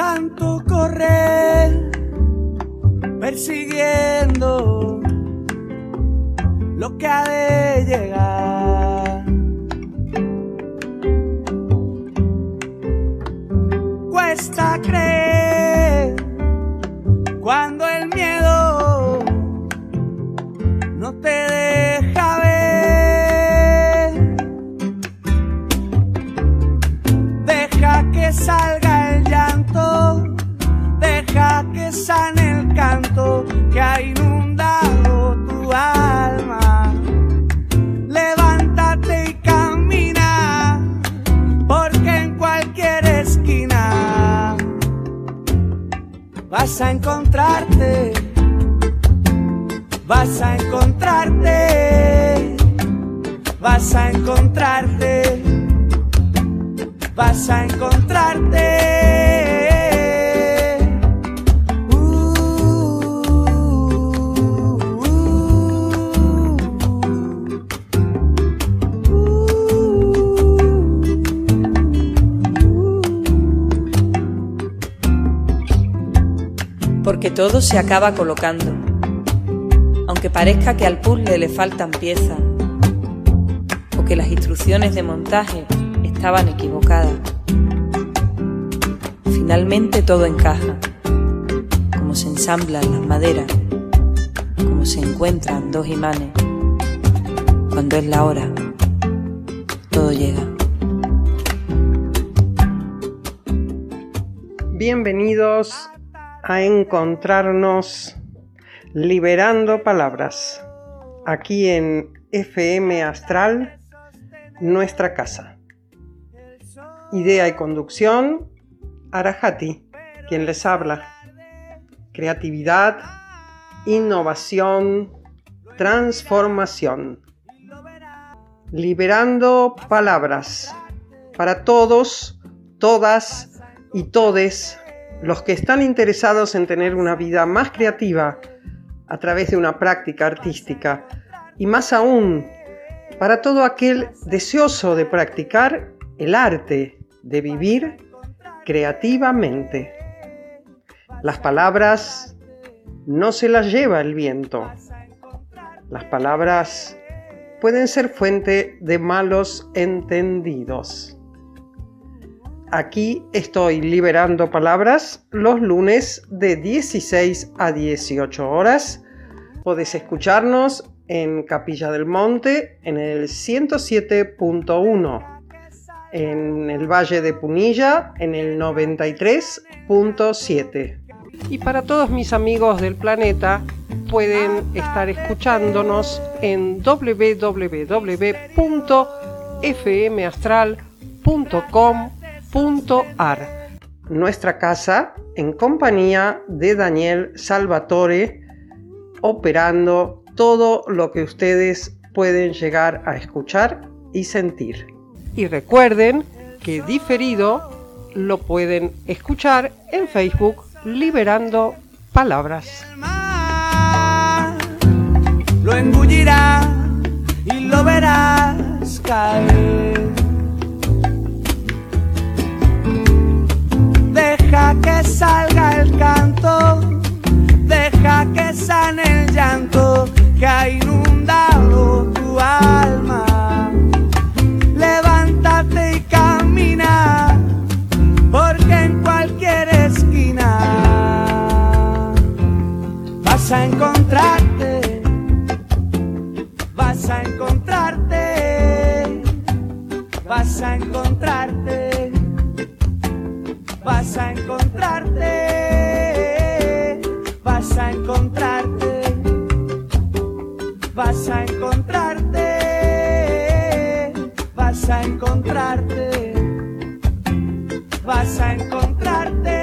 tanto correr, persiguiendo lo que ha de llegar. Cuesta creer cuando el miedo no te deja ver. Deja que salga el llanto, deja que sane el canto que ha inundado tu alma. Levántate y camina, porque en cualquier esquina vas a encontrarte, vas a encontrarte, vas a encontrarte, vas a encontrarte. Porque todo se acaba colocando, aunque parezca que al puzzle le faltan piezas o que las instrucciones de montaje estaban equivocadas. Finalmente todo encaja, como se ensamblan las maderas, como se encuentran dos imanes. Cuando es la hora, todo llega. Bienvenidos a encontrarnos liberando palabras, aquí en FM Astral, nuestra casa. Idea y conducción, Arahati, quien les habla. Creatividad, innovación, transformación. Liberando palabras para todos, todas y todes los que están interesados en tener una vida más creativa a través de una práctica artística, y más aún para todo aquel deseoso de practicar el arte de vivir creativamente. Las palabras no se las lleva el viento. Las palabras pueden ser fuente de malos entendidos. Aquí estoy liberando palabras los lunes de 16 a 18 horas. Podés escucharnos en Capilla del Monte en el 107.1, en el Valle de Punilla en el 93.7. Y para todos mis amigos del planeta, pueden estar escuchándonos en www.fmastral.com.ar, nuestra casa, en compañía de Daniel Salvatore, operando todo lo que ustedes pueden llegar a escuchar y sentir. Y recuerden que diferido lo pueden escuchar en Facebook, Liberando Palabras. Lo engullirá y lo verás caer. Deja que salga el canto, deja que sane el llanto que ha inundado tu alma. Levántate y camina, porque en cualquier esquina vas a encontrarte, vas a encontrarte, vas a encontrarte, vas a encontrarte, vas a encontrarte, vas a encontrarte, vas a encontrarte, vas a encontrarte.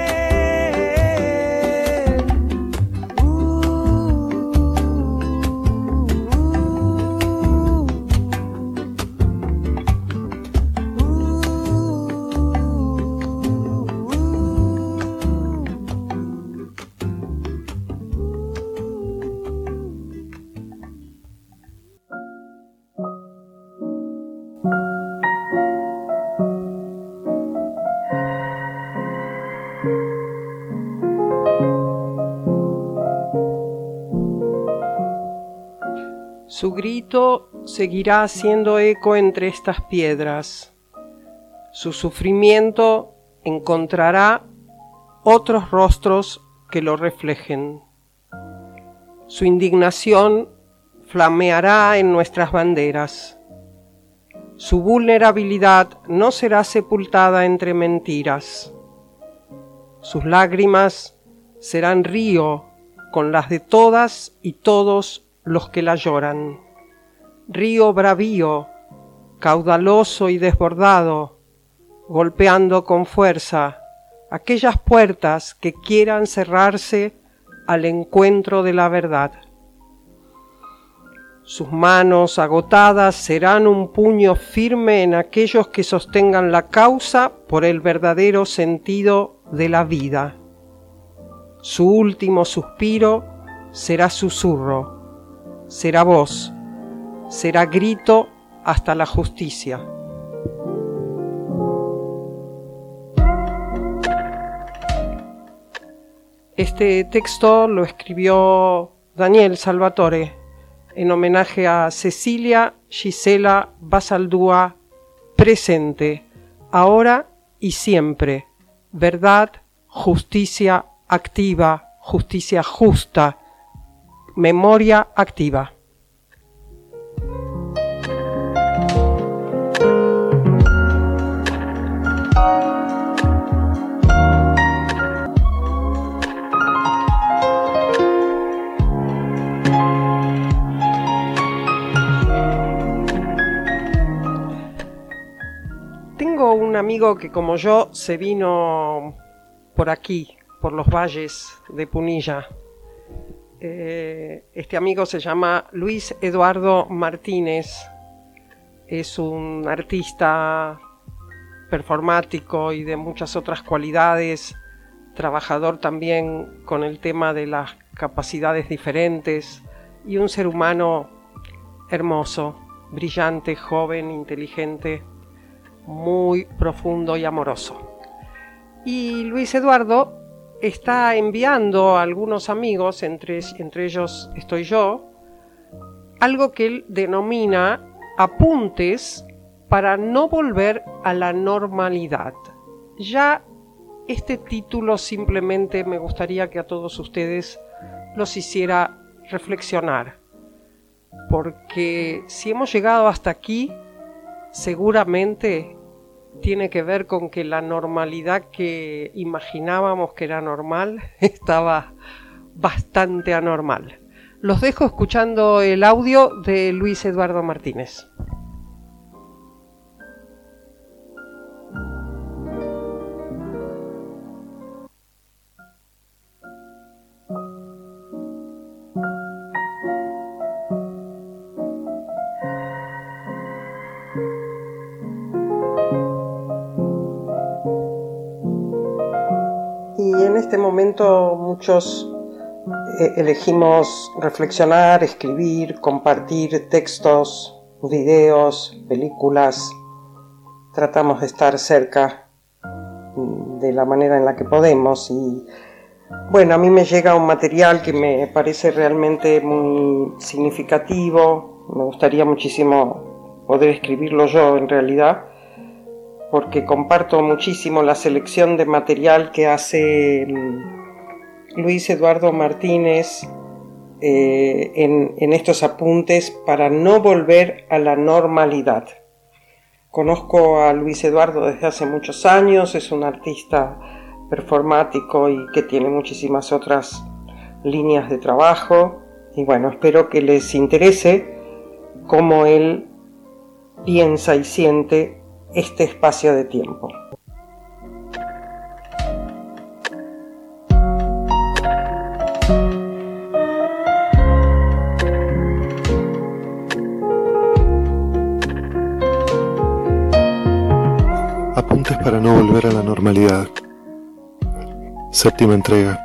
Su grito seguirá haciendo eco entre estas piedras. Su sufrimiento encontrará otros rostros que lo reflejen. Su indignación flameará en nuestras banderas. Su vulnerabilidad no será sepultada entre mentiras. Sus lágrimas serán río con las de todas y todos los que la lloran. Río bravío, caudaloso y desbordado, golpeando con fuerza aquellas puertas que quieran cerrarse al encuentro de la verdad. Sus manos agotadas serán un puño firme en aquellos que sostengan la causa por el verdadero sentido de la vida. Su último suspiro será susurro, será voz, será grito hasta la justicia. Este texto lo escribió Daniel Salvatore en homenaje a Cecilia Gisela Basaldúa, presente, ahora y siempre. Verdad, justicia activa, justicia justa, memoria activa. Tengo un amigo que, como yo, se vino por aquí, por los valles de Punilla. Este amigo se llama Luis Eduardo Martínez. Es un artista performático y de muchas otras cualidades, trabajador también con el tema de las capacidades diferentes y un ser humano hermoso, brillante, joven, inteligente, muy profundo y amoroso. Y Luis Eduardo está enviando a algunos amigos, entre ellos estoy yo, algo que él denomina apuntes para no volver a la normalidad. Ya este título simplemente me gustaría que a todos ustedes los hiciera reflexionar, porque si hemos llegado hasta aquí, seguramente tiene que ver con que la normalidad que imaginábamos que era normal estaba bastante anormal. Los dejo escuchando el audio de Luis Eduardo Martínez. Y en este momento muchos elegimos reflexionar, escribir, compartir textos, videos, películas. Tratamos de estar cerca de la manera en la que podemos. Y bueno, a mí me llega un material que me parece realmente muy significativo. Me gustaría muchísimo poder escribirlo yo en realidad, porque comparto muchísimo la selección de material que hace Luis Eduardo Martínez en estos apuntes para no volver a la normalidad. Conozco a Luis Eduardo desde hace muchos años, es un artista performático y que tiene muchísimas otras líneas de trabajo. Y bueno, espero que les interese cómo él piensa y siente este espacio de tiempo. Apuntes para no volver a la normalidad. Séptima entrega.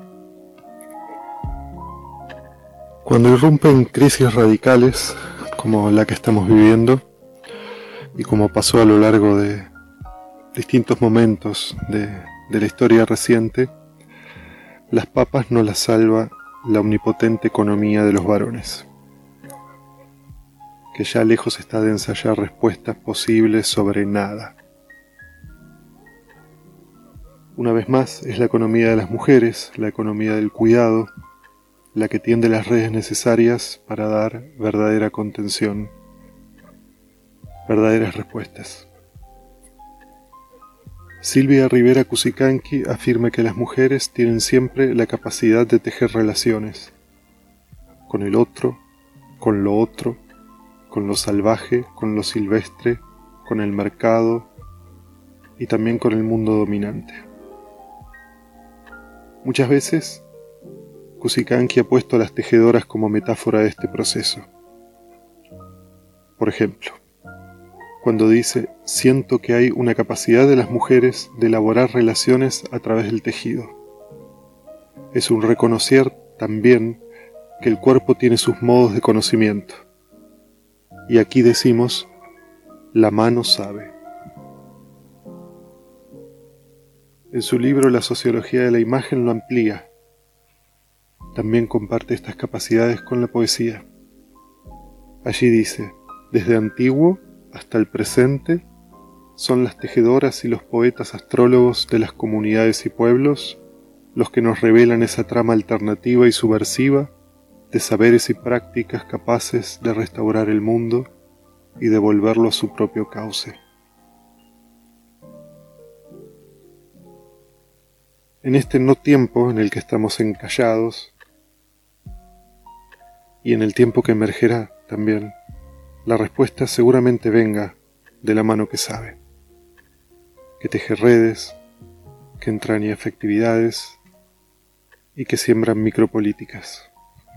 Cuando irrumpen crisis radicales como la que estamos viviendo, y como pasó a lo largo de distintos momentos de la historia reciente, las papas no las salva la omnipotente economía de los varones. que ya lejos está de ensayar respuestas posibles sobre nada. Una vez más, es la economía de las mujeres, la economía del cuidado, la que tiende las redes necesarias para dar verdadera contención, verdaderas respuestas. Silvia Rivera Cusicanqui afirma que las mujeres tienen siempre la capacidad de tejer relaciones con el otro, con lo otro, con lo salvaje, con lo silvestre, con el mercado y también con el mundo dominante. Muchas veces, Cusicanqui ha puesto a las tejedoras como metáfora de este proceso. Por ejemplo, cuando dice: siento que hay una capacidad de las mujeres de elaborar relaciones a través del tejido. Es un reconocer también que el cuerpo tiene sus modos de conocimiento. Y aquí decimos: la mano sabe. En su libro La sociología de la imagen lo amplía. También comparte estas capacidades con la poesía. Allí dice: desde antiguo hasta el presente, son las tejedoras y los poetas astrólogos de las comunidades y pueblos los que nos revelan esa trama alternativa y subversiva de saberes y prácticas capaces de restaurar el mundo y devolverlo a su propio cauce. En este no tiempo en el que estamos encallados, y en el tiempo que emergerá también, la respuesta seguramente venga de la mano que sabe, que teje redes, que entraña afectividades y que siembra micropolíticas.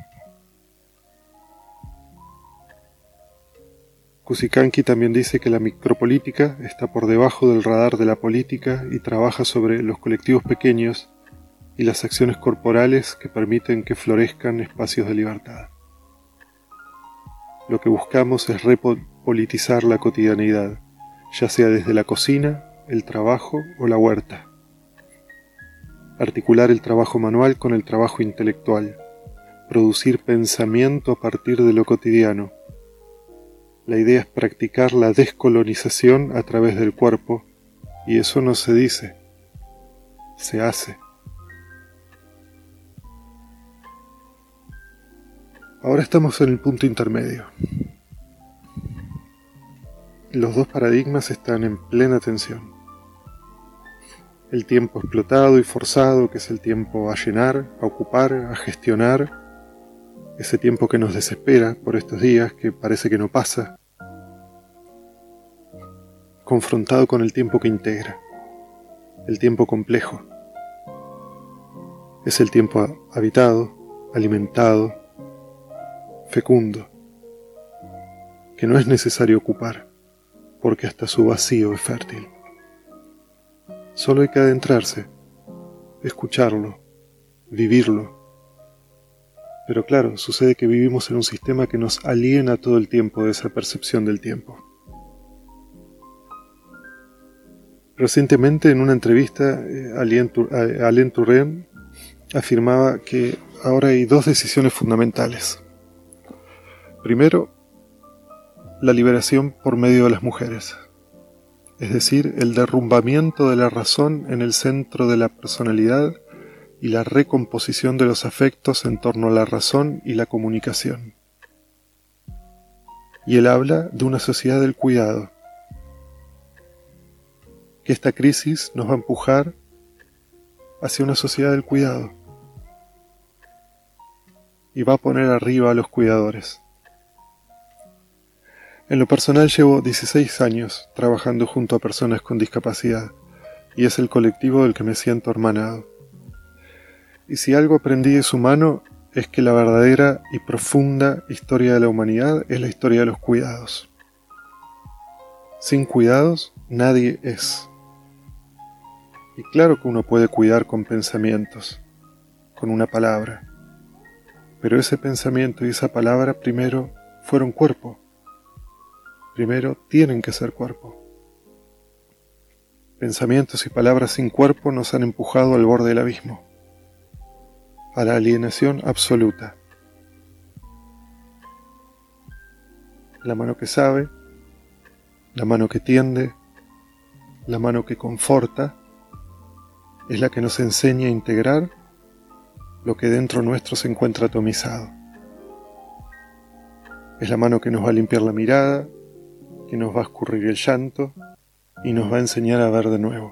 Cusicanqui también dice que la micropolítica está por debajo del radar de la política y trabaja sobre los colectivos pequeños y las acciones corporales que permiten que florezcan espacios de libertad. Lo que buscamos es repolitizar la cotidianidad, ya sea desde la cocina, el trabajo o la huerta. Articular el trabajo manual con el trabajo intelectual, producir pensamiento a partir de lo cotidiano. La idea es practicar la descolonización a través del cuerpo, y eso no se dice, se hace. Ahora estamos en el punto intermedio. Los dos paradigmas están en plena tensión. El tiempo explotado y forzado, que es el tiempo a llenar, a ocupar, a gestionar, ese tiempo que nos desespera por estos días, que parece que no pasa, confrontado con el tiempo que integra, el tiempo complejo. Es el tiempo habitado, alimentado, fecundo, que no es necesario ocupar, porque hasta su vacío es fértil. Solo hay que adentrarse, escucharlo, vivirlo. Pero claro, sucede que vivimos en un sistema que nos aliena todo el tiempo de esa percepción del tiempo. Recientemente, en una entrevista, Alain Touraine afirmaba que ahora hay dos decisiones fundamentales. Primero, la liberación por medio de las mujeres, es decir, el derrumbamiento de la razón en el centro de la personalidad y la recomposición de los afectos en torno a la razón y la comunicación. Y él habla de una sociedad del cuidado, que esta crisis nos va a empujar hacia una sociedad del cuidado y va a poner arriba a los cuidadores. En lo personal llevo 16 años trabajando junto a personas con discapacidad y es el colectivo del que me siento hermanado. Y si algo aprendí de su mano es que la verdadera y profunda historia de la humanidad es la historia de los cuidados. Sin cuidados nadie es. Y claro que uno puede cuidar con pensamientos, con una palabra, pero ese pensamiento y esa palabra primero fueron cuerpo. Primero tienen que ser cuerpo. Pensamientos y palabras sin cuerpo nos han empujado al borde del abismo, a la alienación absoluta. la mano que sabe, la mano que tiende, la mano que conforta, es la que nos enseña a integrar lo que dentro nuestro se encuentra atomizado. Es la mano que nos va a limpiar la mirada, que nos va a escurrir el llanto y nos va a enseñar a ver de nuevo.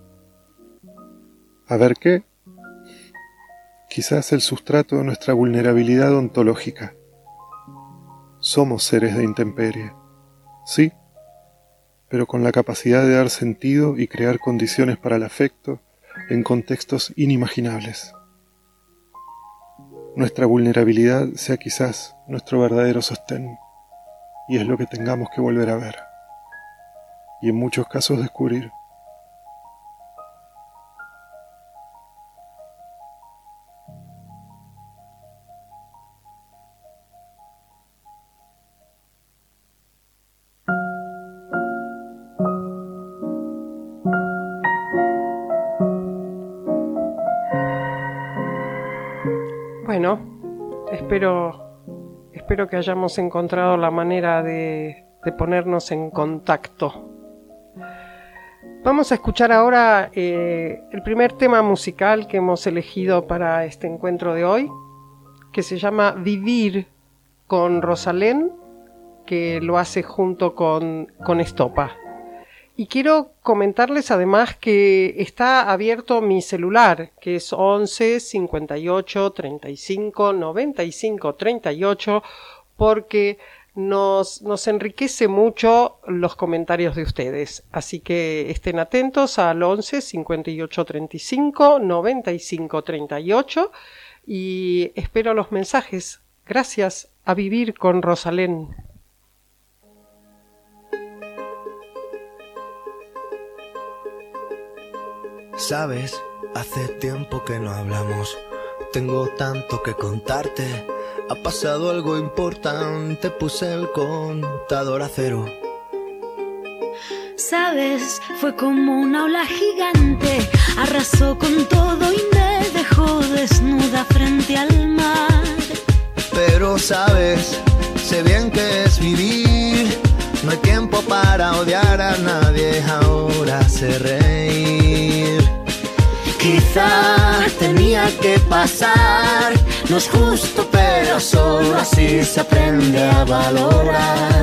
¿A ver qué? Quizás el sustrato de nuestra vulnerabilidad ontológica. Somos seres de intemperie, sí, pero con la capacidad de dar sentido y crear condiciones para el afecto en contextos inimaginables. Nuestra vulnerabilidad sea quizás nuestro verdadero sostén, y es lo que tengamos que volver a ver, y en muchos casos descubrir. Bueno, espero que hayamos encontrado la manera de ponernos en contacto. Vamos a escuchar ahora el primer tema musical que hemos elegido para este encuentro de hoy, que se llama Vivir, con Rosalén, que lo hace junto con Estopa. Y quiero comentarles además que está abierto mi celular, que es 11 58 35 95 38, porque nos enriquece mucho los comentarios de ustedes. Así que estén atentos al 11 58 35 95 38 y espero los mensajes. Gracias. A vivir con Rosalén. Sabes, hace tiempo que no hablamos. Tengo tanto que contarte. Ha pasado algo importante. Puse el contador a cero. Sabes, fue como una ola gigante. Arrasó con todo y me dejó desnuda frente al mar. Pero sabes, sé bien que es vivir. No hay tiempo para odiar a nadie. Ahora sé reír. Quizá tenía que pasar. No es justo, pero solo así se aprende a valorar.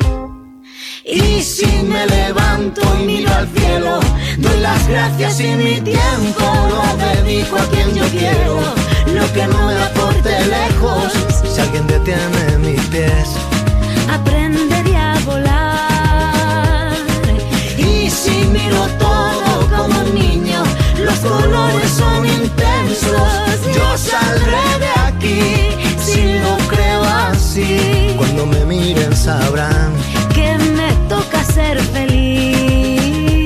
Y si me levanto y miro al cielo, doy las gracias y mi tiempo lo dedico a quien yo quiero. Lo que no me aporte lejos, si alguien detiene mis pies, aprenderé a volar. Y si miro todo como un niño, los colores son intensos. Yo saldré de aquí, si lo creo así. Cuando me miren sabrán que me toca ser feliz.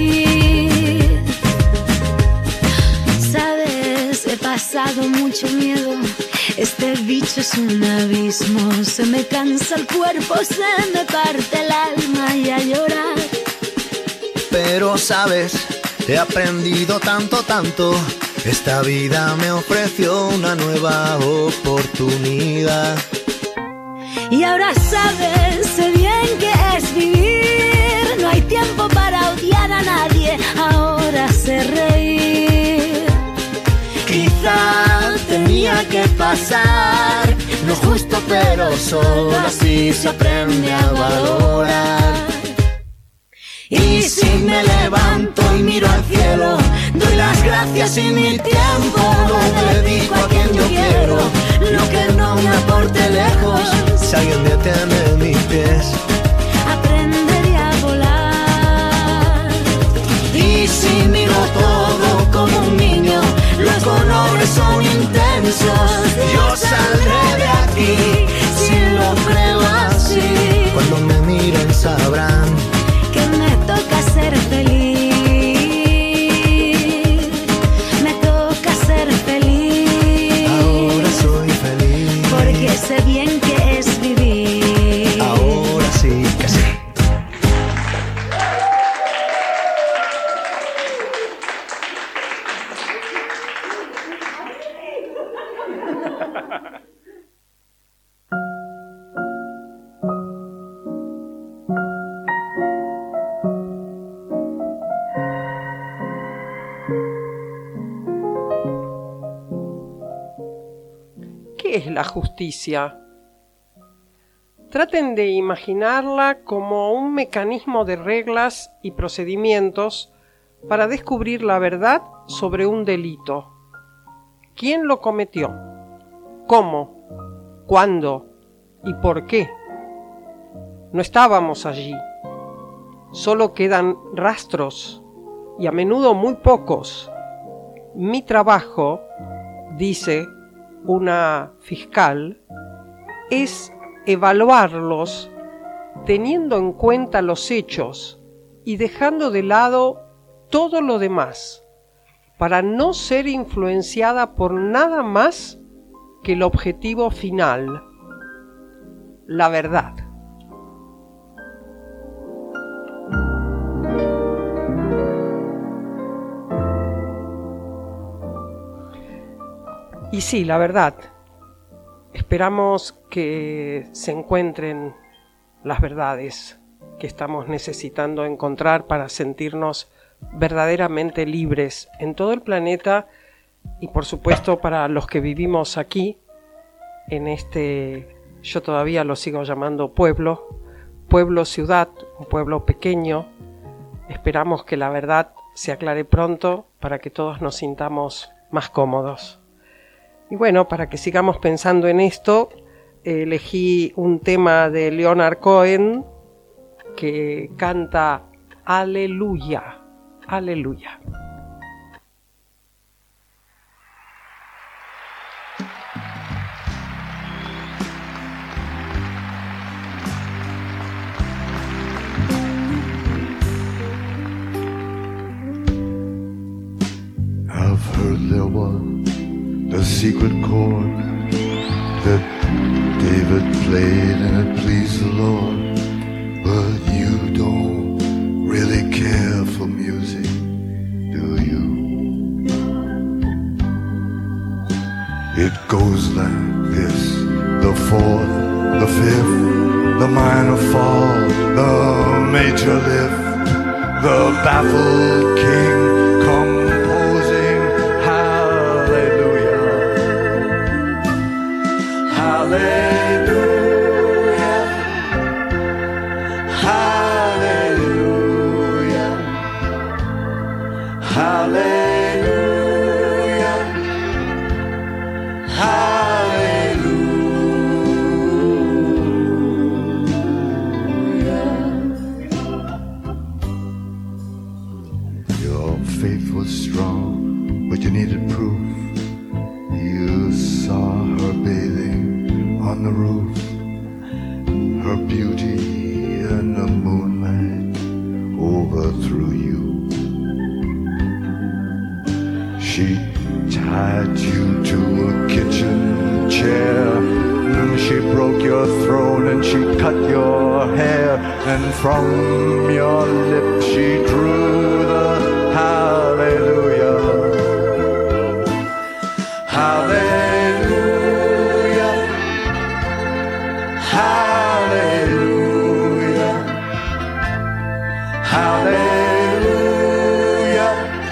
Sabes, he pasado mucho miedo. Este bicho es un abismo. Se me cansa el cuerpo, se me parte el alma y a llorar. Pero sabes, he aprendido tanto, tanto. Esta vida me ofreció una nueva oportunidad. Y ahora sabes, sé bien que es vivir. No hay tiempo para odiar a nadie. Ahora sé reír. Quizá tenía que pasar. No es justo, pero solo así se aprende a valorar. Y si me levanto y miro al cielo, doy las gracias y mi tiempo lo dedico a quien yo quiero. Lo que no me aporte lejos, si alguien detiene mis pies, aprenderé a volar. Y si miro todo como un niño, los colores son intensos. Yo saldré de aquí, si lo creo así. Cuando me miren sabrán que me toca ser feliz. Me toca ser feliz. Ahora soy feliz. Porque sé bien que es vivir. Ahora sí que sí. ¿qué es la justicia? Traten de imaginarla como un mecanismo de reglas y procedimientos para descubrir la verdad sobre un delito. ¿Quién lo cometió? ¿Cómo? ¿Cuándo? ¿Y por qué? No estábamos allí. Solo quedan rastros, y a menudo muy pocos. Mi trabajo, dice una fiscal, es evaluarlos teniendo en cuenta los hechos y dejando de lado todo lo demás, para no ser influenciada por nada más que el objetivo final, la verdad. Y sí, la verdad. Esperamos que se encuentren las verdades que estamos necesitando encontrar para sentirnos verdaderamente libres en todo el planeta y por supuesto para los que vivimos aquí en este, yo todavía lo sigo llamando pueblo ciudad, un pueblo pequeño. Esperamos que la verdad se aclare pronto para que todos nos sintamos más cómodos. Y bueno, para que sigamos pensando en esto, elegí un tema de Leonard Cohen que canta Aleluya, Aleluya. I've heard there was a secret chord that David played and it pleased the Lord. But you don't really care for music, do you? It goes like this: the fourth, the fifth, the minor fall, the major lift, the baffled king composing hallelujah, hallelujah. And from your lips she drew the hallelujah, hallelujah, hallelujah, hallelujah,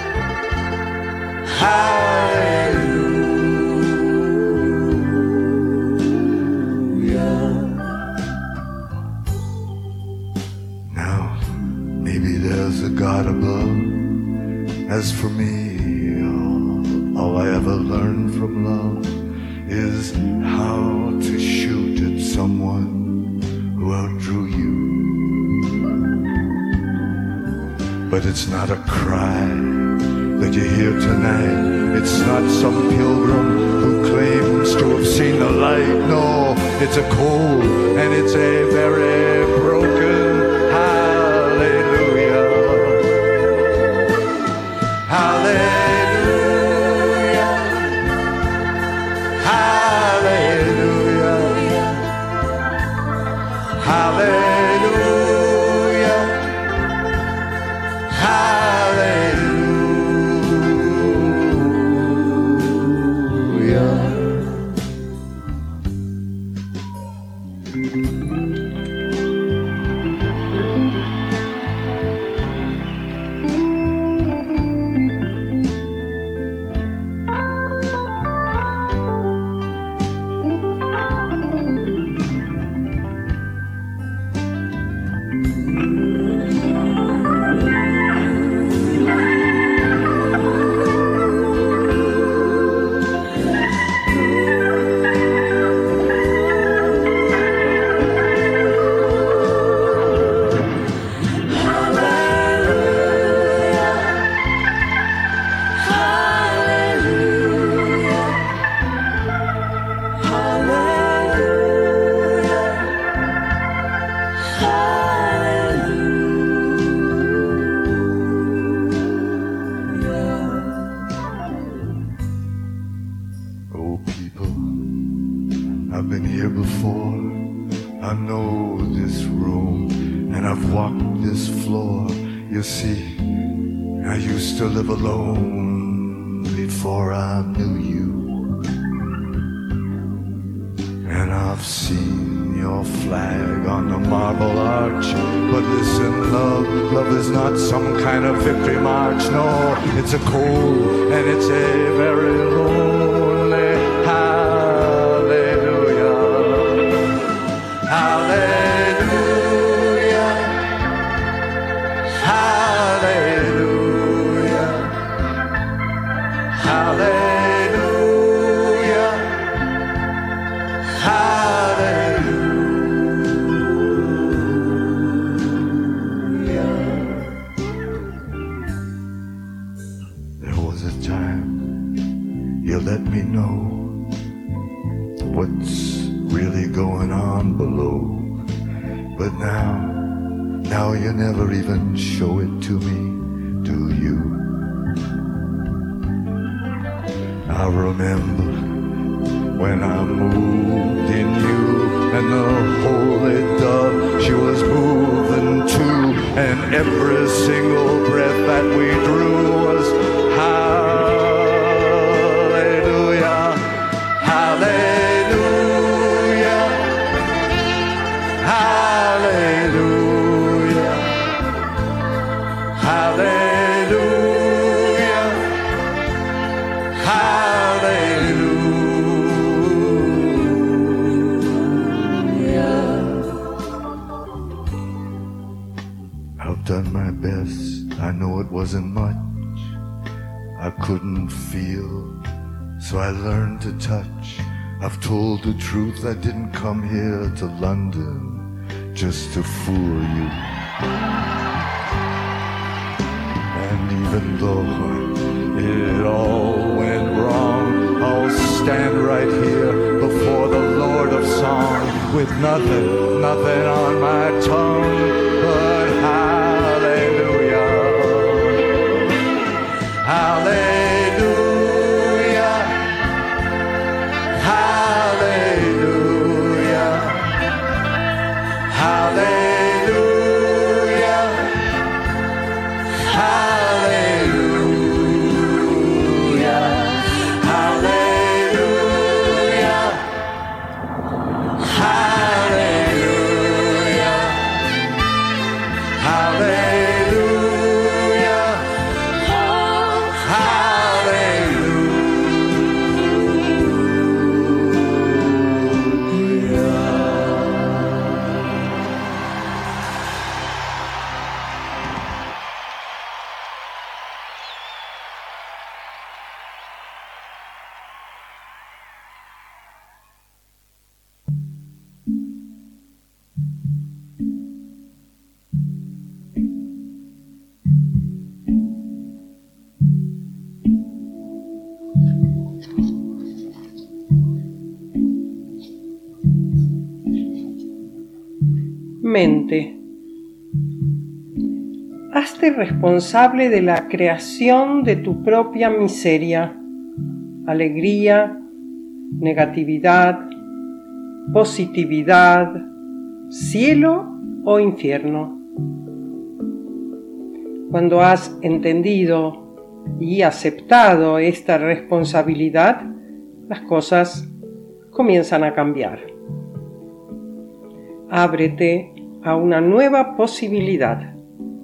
God above. As for me, all I ever learned from love is how to shoot at someone who outdrew you. But it's not a cry that you hear tonight. It's not some pilgrim who claims to have seen the light. No, it's a cold and it's a very broken hallelujah. Hallelujah, hallelujah, hallelujah, hallelujah. I've been here before. I know this room, and I've walked this floor. You see, I used to live alone before I knew you. And I've seen your flag on the Marble Arch. But listen, love is not some kind of victory march. No, it's a cold and it's a very lonely hallelujah. Hallelujah. Hallelujah. Hallelujah. Let me know what's really going on below. But now you never even show it to me, do you? I remember when I moved in you, and the holy dove, she was moving too, and every single breath that we drew was wasn't much I couldn't feel, so I learned to touch. I've told the truth, I didn't come here to London just to fool you. And even though it all went wrong, I'll stand right here before the Lord of Song with nothing on my tongue but hallelujah. Hallelujah, hallelujah, hallelujah, hallelujah, hallelujah, hallelujah, hallelujah. Mente. Hazte responsable de la creación de tu propia miseria, alegría, negatividad, positividad, cielo o infierno. Cuando has entendido y aceptado esta responsabilidad, las cosas comienzan a cambiar. Ábrete a una nueva posibilidad.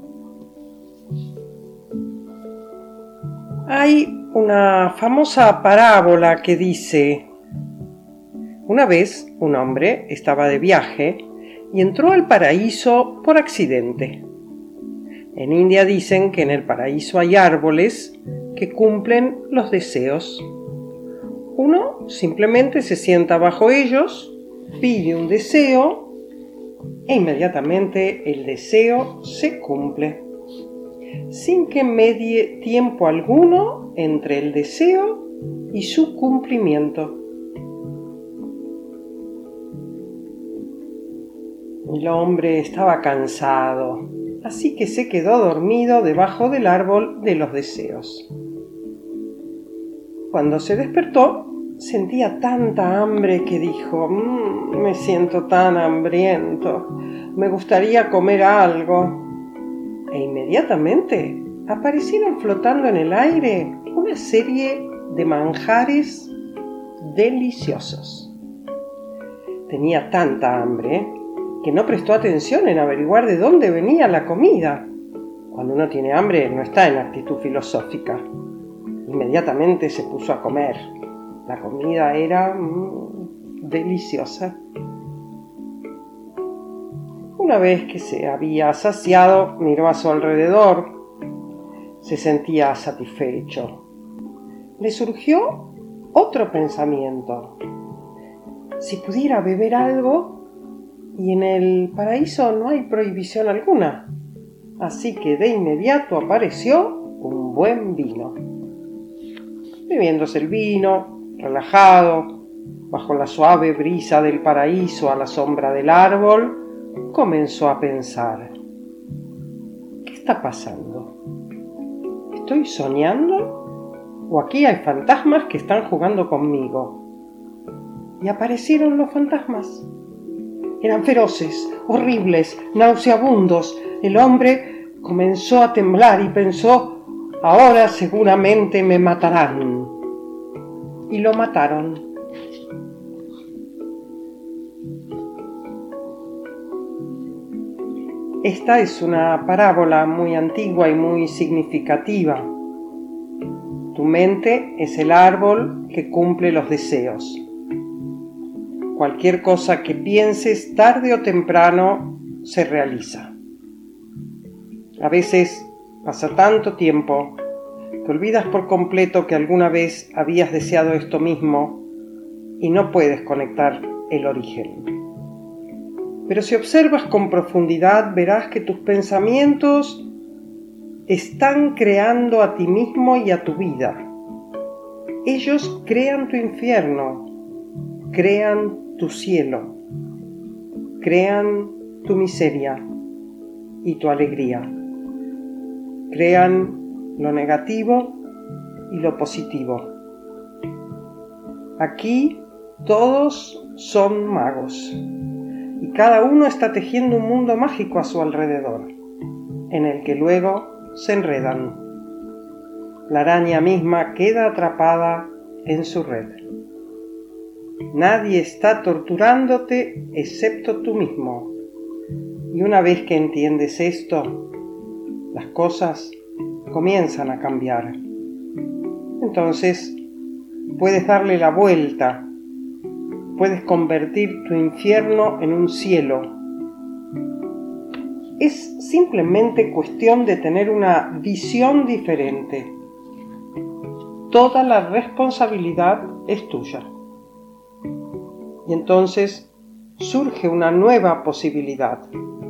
Hay una famosa parábola que dice: una vez un hombre estaba de viaje y entró al paraíso por accidente. En India dicen que en el paraíso hay árboles que cumplen los deseos. Uno simplemente se sienta bajo ellos, pide un deseo e inmediatamente el deseo se cumple, sin que medie tiempo alguno entre el deseo y su cumplimiento. El hombre estaba cansado, así que se quedó dormido debajo del árbol de los deseos. Cuando se despertó, sentía tanta hambre que dijo: me siento tan hambriento, me gustaría comer algo. E inmediatamente aparecieron flotando en el aire una serie de manjares deliciosos. Tenía tanta hambre que no prestó atención en averiguar de dónde venía la comida. Cuando uno tiene hambre no está en actitud filosófica. Inmediatamente se puso a comer. La comida era deliciosa. Una vez que se había saciado, miró a su alrededor. Se sentía satisfecho. Le surgió otro pensamiento. Si pudiera beber algo, y en el paraíso no hay prohibición alguna. Así que de inmediato apareció un buen vino. Bebiéndose el vino, relajado, bajo la suave brisa del paraíso a la sombra del árbol, comenzó a pensar: ¿qué está pasando? ¿Estoy soñando? ¿O aquí hay fantasmas que están jugando conmigo? Y aparecieron los fantasmas. Eran feroces, horribles, nauseabundos. El hombre comenzó a temblar y pensó: ahora seguramente me matarán. Y lo mataron. Esta es una parábola muy antigua y muy significativa. Tu mente es el árbol que cumple los deseos. Cualquier cosa que pienses, tarde o temprano, se realiza. A veces pasa tanto tiempo que olvidas por completo que alguna vez habías deseado esto mismo y no puedes conectar el origen. Pero si observas con profundidad, verás que tus pensamientos están creando a ti mismo y a tu vida. Ellos crean tu infierno, crean tu cielo, crean tu miseria y tu alegría. Crean lo negativo y lo positivo. Aquí todos son magos y cada uno está tejiendo un mundo mágico a su alrededor, en el que luego se enredan. La araña misma queda atrapada en su red. Nadie está torturándote excepto tú mismo. Y una vez que entiendes esto, las cosas comienzan a cambiar. Entonces, puedes darle la vuelta. Puedes convertir tu infierno en un cielo. Es simplemente cuestión de tener una visión diferente. Toda la responsabilidad es tuya. Y entonces surge una nueva posibilidad.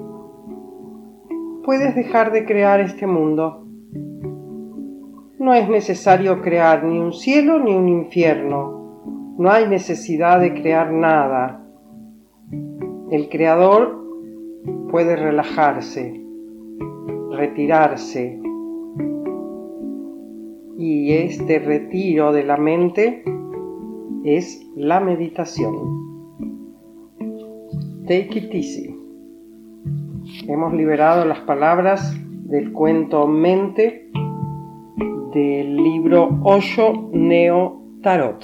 Puedes dejar de crear este mundo. No es necesario crear ni un cielo ni un infierno. No hay necesidad de crear nada. El creador puede relajarse, retirarse. Y este retiro de la mente es la meditación. Take it easy. Hemos liberado las palabras del cuento Mente del libro Osho Neo Tarot.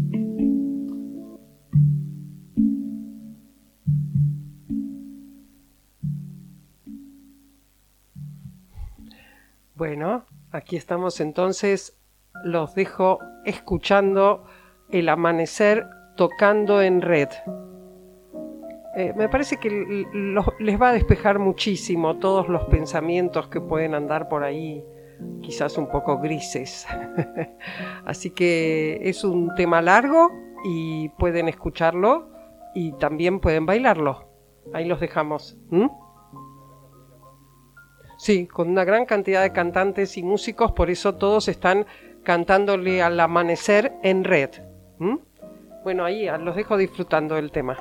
Bueno, aquí estamos entonces. Los dejo escuchando el amanecer tocando en red. Me parece que les va a despejar muchísimo todos los pensamientos que pueden andar por ahí, quizás un poco grises. Así que es un tema largo y pueden escucharlo y también pueden bailarlo. Ahí los dejamos. Sí, con una gran cantidad de cantantes y músicos, por eso todos están cantándole al amanecer en red. Bueno, ahí los dejo disfrutando del tema.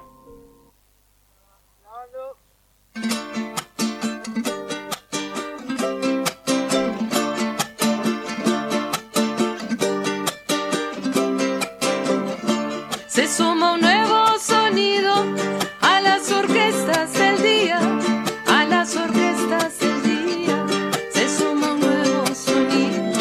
suma un nuevo sonido a las orquestas del día, a las orquestas del día, se suma un nuevo sonido.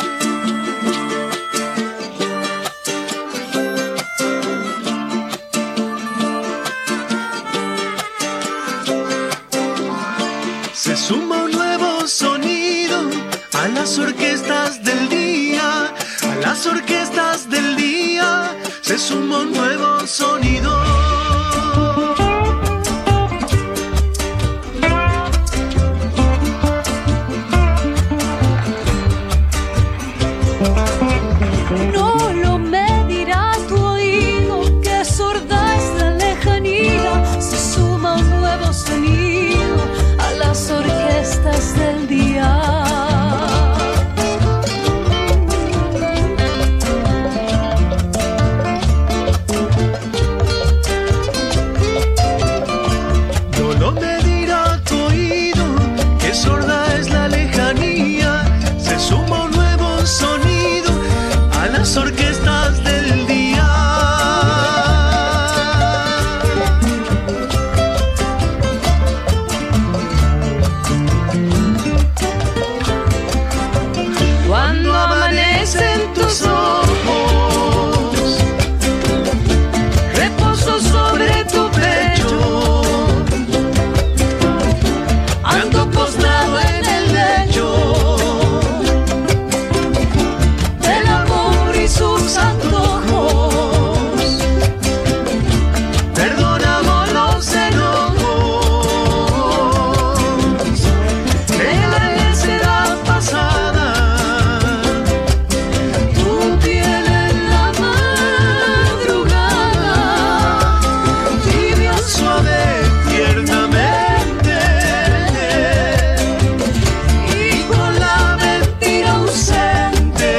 Se suma un nuevo sonido a las orquestas del día, a las orquestas del día, se suma un nuevo sonido. No lo medirá tu oído, que sorda es la lejanía, se suma un nuevo sonido a las orquestas del día. Las orquestas del día. Cuando amanecen tus ojos, reposo sobre tu pecho, ando postrado en el lecho sus antojos, perdonamos los enojos de la necedad pasada, tu piel en la madrugada, tibia, suave, tiernamente, y con la mentira ausente.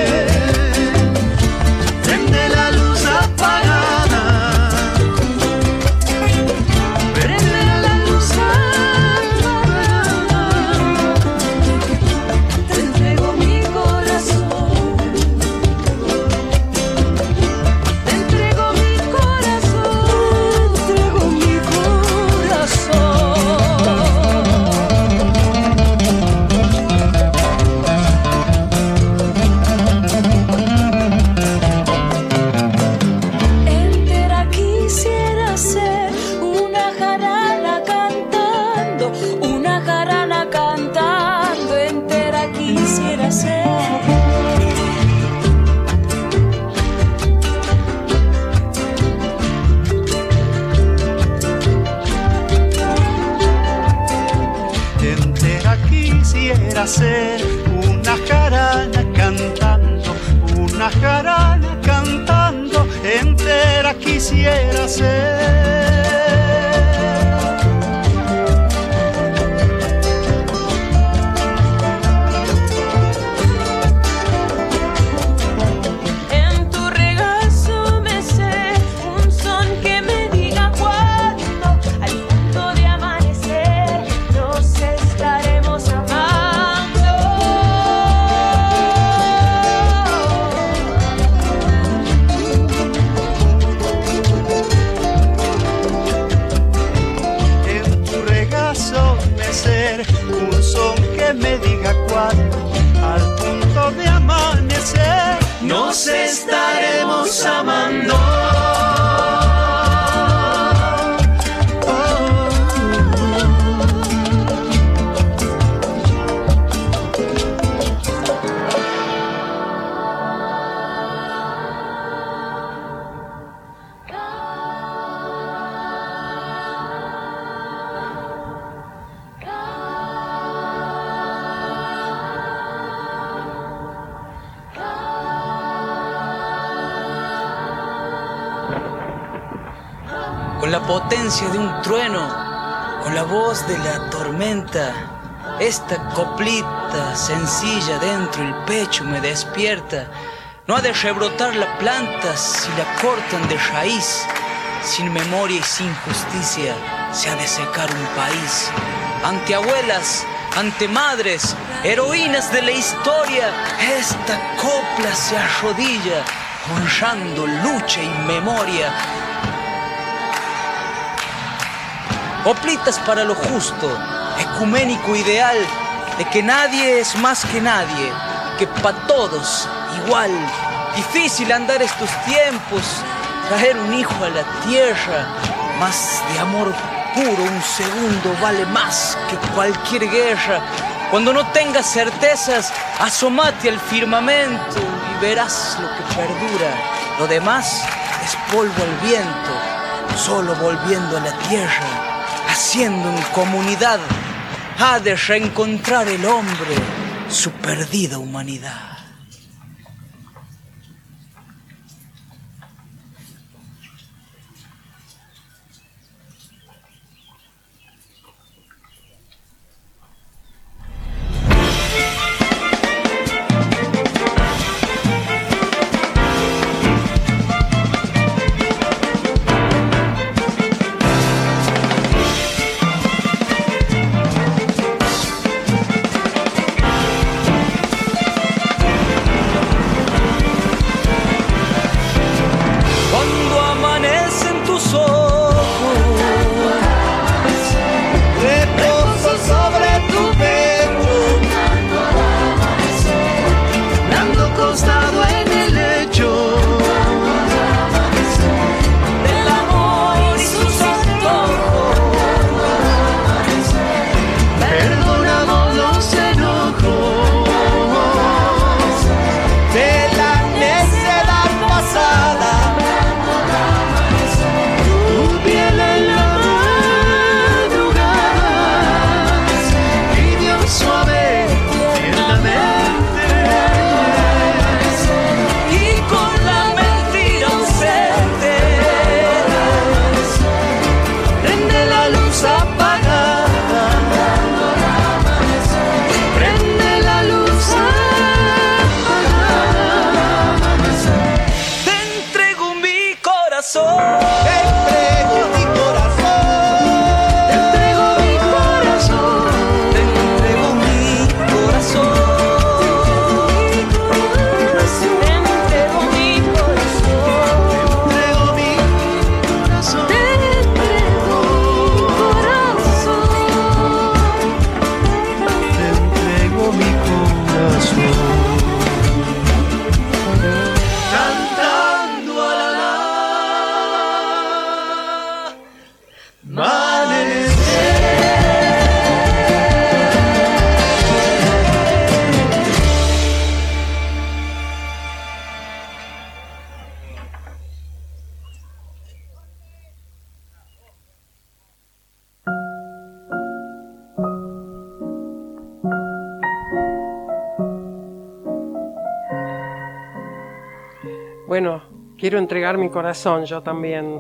Ser una jarana cantando, una jarana cantando, entera quisiera ser. En tu regazo me sé un son que me diga cuándo, al punto de amanecer, nos estaremos amando. Un son que me diga cuándo, al punto de amanecer, nos estaremos amando. Con la potencia de un trueno, con la voz de la tormenta, esta coplita sencilla dentro el pecho me despierta. No ha de rebrotar la planta si la cortan de raíz. Sin memoria y sin justicia se ha de secar un país. Ante abuelas, ante madres, heroínas de la historia, esta copla se arrodilla honrando lucha y memoria. Coplitas para lo justo, ecuménico ideal de que nadie es más que nadie, que pa' todos igual. Difícil andar estos tiempos, traer un hijo a la tierra, más de amor puro un segundo vale más que cualquier guerra. Cuando no tengas certezas, asómate al firmamento y verás lo que perdura. Lo demás es polvo al viento, solo volviendo a la tierra, haciendo en comunidad, ha de reencontrar el hombre su perdida humanidad. Bueno, quiero entregar mi corazón, yo también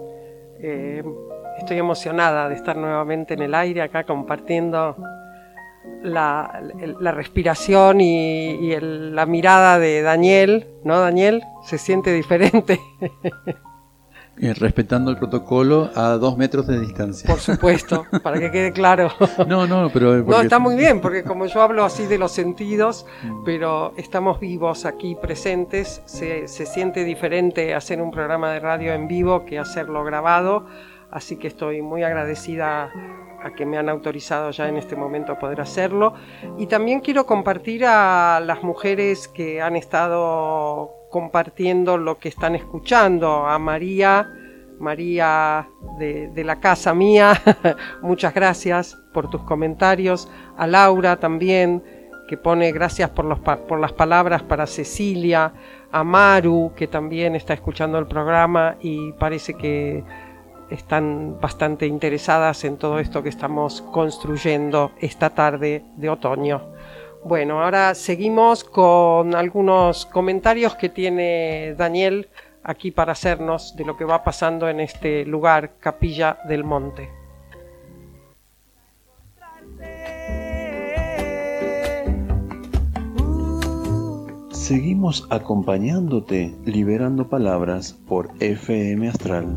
estoy emocionada de estar nuevamente en el aire acá compartiendo la respiración y la mirada de Daniel, ¿no, Daniel? Se siente diferente. Respetando el protocolo a 2 metros de distancia. Por supuesto, para que quede claro. No, pero... No, está muy bien, porque como yo hablo así de los sentidos, pero estamos vivos aquí presentes, se siente diferente hacer un programa de radio en vivo que hacerlo grabado, así que estoy muy agradecida a que me han autorizado ya en este momento a poder hacerlo. Y también quiero compartir a las mujeres que han estado compartiendo lo que están escuchando, a María de la casa mía, muchas gracias por tus comentarios, a Laura también, que pone gracias por las palabras para Cecilia, a Maru, que también está escuchando el programa y parece que están bastante interesadas en todo esto que estamos construyendo esta tarde de otoño. Bueno, ahora seguimos con algunos comentarios que tiene Daniel aquí para hacernos de lo que va pasando en este lugar, Capilla del Monte. Seguimos acompañándote, liberando palabras por FM Astral.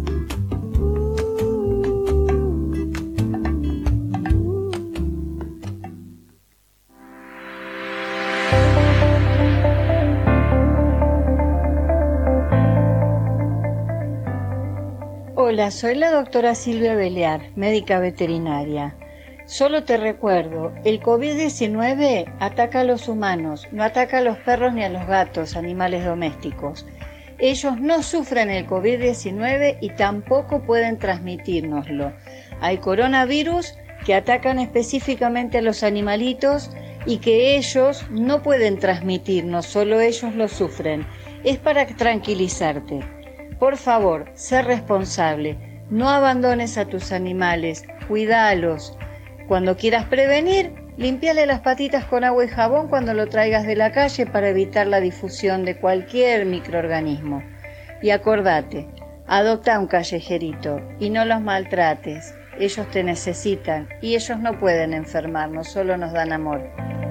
Hola, soy la doctora Silvia Belear, médica veterinaria. Solo te recuerdo, el COVID-19 ataca a los humanos, no ataca a los perros ni a los gatos, animales domésticos. Ellos no sufren el COVID-19 y tampoco pueden transmitírnoslo. Hay coronavirus que atacan específicamente a los animalitos y que ellos no pueden transmitirnos, solo ellos lo sufren. Es para tranquilizarte. Por favor, sé responsable, no abandones a tus animales, cuídalos. Cuando quieras prevenir, límpiale las patitas con agua y jabón cuando lo traigas de la calle para evitar la difusión de cualquier microorganismo. Y acordate, adopta un callejerito y no los maltrates. Ellos te necesitan y ellos no pueden enfermarnos, solo nos dan amor.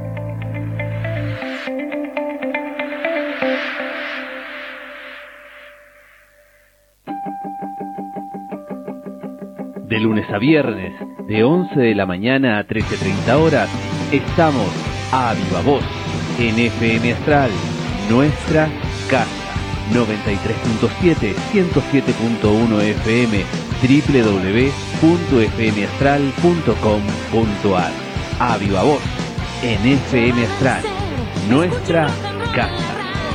De lunes a viernes, de 11 de la mañana a 13:30 horas, estamos a viva voz en FM Astral, nuestra casa. 93.7, 107.1 FM, www.fmastral.com.ar. A viva voz en FM Astral, nuestra casa.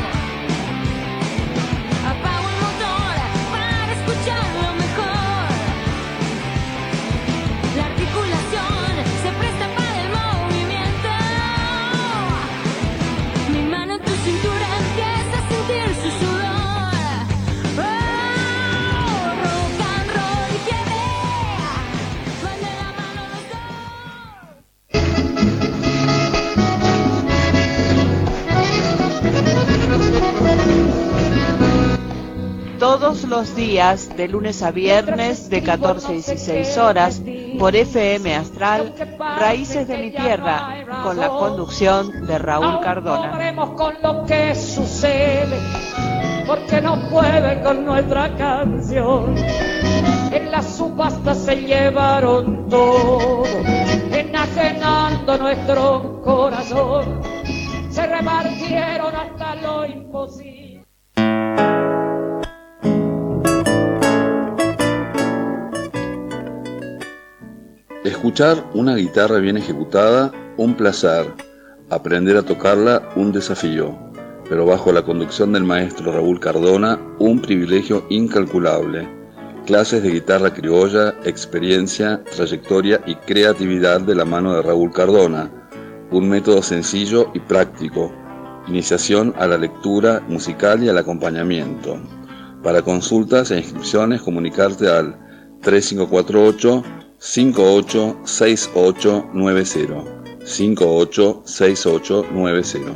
Todos los días, de lunes a viernes, de 14 a 16 horas, por FM Astral, Raíces de mi Tierra, con la conducción de Raúl Cardona. Con lo que sucede, porque no pueden con nuestra canción. En la subasta se llevaron todo, enajenando nuestro corazón. Se repartieron hasta lo imposible. Escuchar una guitarra bien ejecutada, un placer. Aprender a tocarla, un desafío. Pero bajo la conducción del maestro Raúl Cardona, un privilegio incalculable. Clases de guitarra criolla, experiencia, trayectoria y creatividad de la mano de Raúl Cardona. Un método sencillo y práctico. Iniciación a la lectura musical y al acompañamiento. Para consultas e inscripciones, comunicarte al 3548-586890. 586890.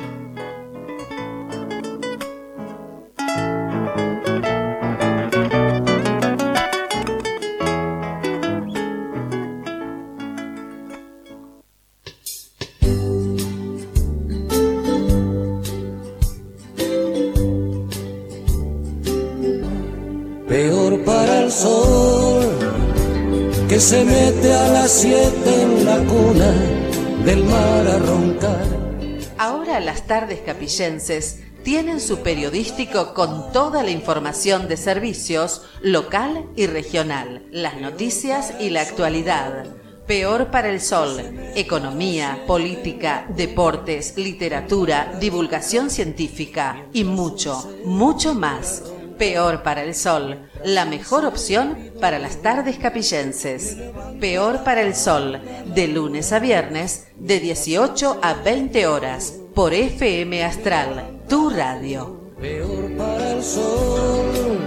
Peor para el sol que se mete a las 7 en la cuna del mar a roncar. Ahora las tardes capillenses tienen su periodístico con toda la información de servicios local y regional, las noticias y la actualidad. Peor para el sol, economía, política, deportes, literatura, divulgación científica y mucho, mucho más. Peor para el sol, la mejor opción para las tardes capillenses. Peor para el sol, de lunes a viernes, de 18 a 20 horas, por FM Astral, tu radio. Peor para el sol.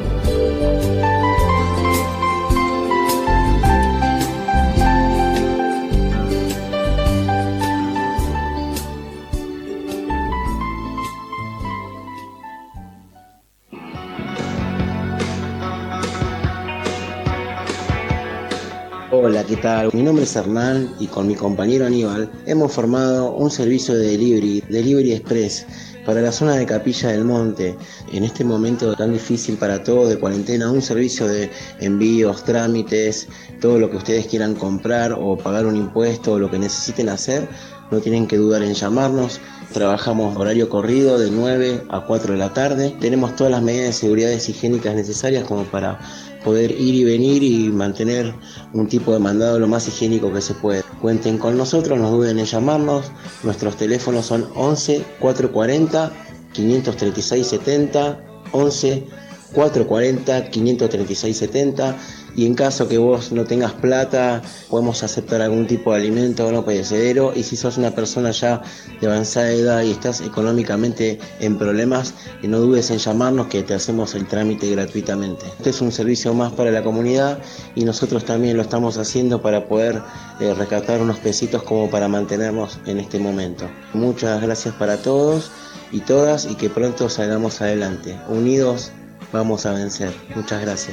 Hola, ¿qué tal? Mi nombre es Hernán y con mi compañero Aníbal hemos formado un servicio de Delivery Express para la zona de Capilla del Monte. En este momento tan difícil para todos de cuarentena, un servicio de envíos, trámites, todo lo que ustedes quieran comprar o pagar un impuesto o lo que necesiten hacer, no tienen que dudar en llamarnos. Trabajamos horario corrido de 9 a 4 de la tarde. Tenemos todas las medidas de seguridad higiénicas necesarias como para poder ir y venir y mantener un tipo de mandado lo más higiénico que se puede. Cuenten con nosotros, no duden en llamarnos. Nuestros teléfonos son 11 440 536 70, 11 440 536 70, y en caso que vos no tengas plata, podemos aceptar algún tipo de alimento no perecedero, y si sos una persona ya de avanzada edad y estás económicamente en problemas, no dudes en llamarnos que te hacemos el trámite gratuitamente. Este es un servicio más para la comunidad y nosotros también lo estamos haciendo para poder rescatar unos pesitos como para mantenernos en este momento. Muchas gracias para todos y todas, y que pronto salgamos adelante. Unidos vamos a vencer. Muchas gracias.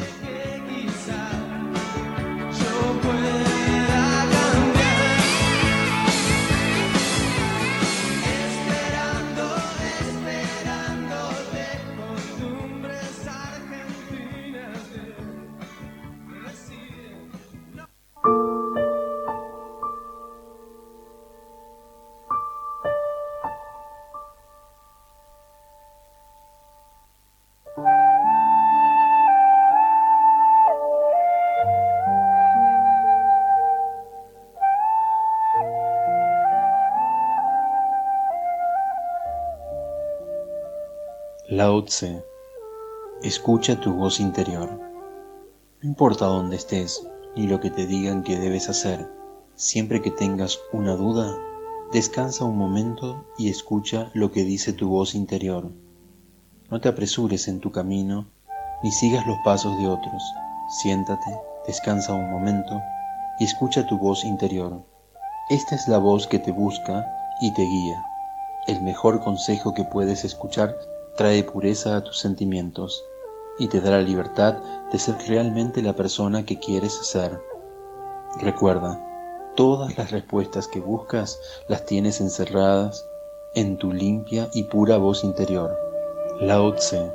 Lao Tse, escucha tu voz interior. No importa dónde estés, ni lo que te digan que debes hacer. Siempre que tengas una duda, descansa un momento y escucha lo que dice tu voz interior. No te apresures en tu camino, ni sigas los pasos de otros. Siéntate, descansa un momento y escucha tu voz interior. Esta es la voz que te busca y te guía. El mejor consejo que puedes escuchar trae pureza a tus sentimientos y te da la libertad de ser realmente la persona que quieres ser. Recuerda, todas las respuestas que buscas las tienes encerradas en tu limpia y pura voz interior. Lao Tse.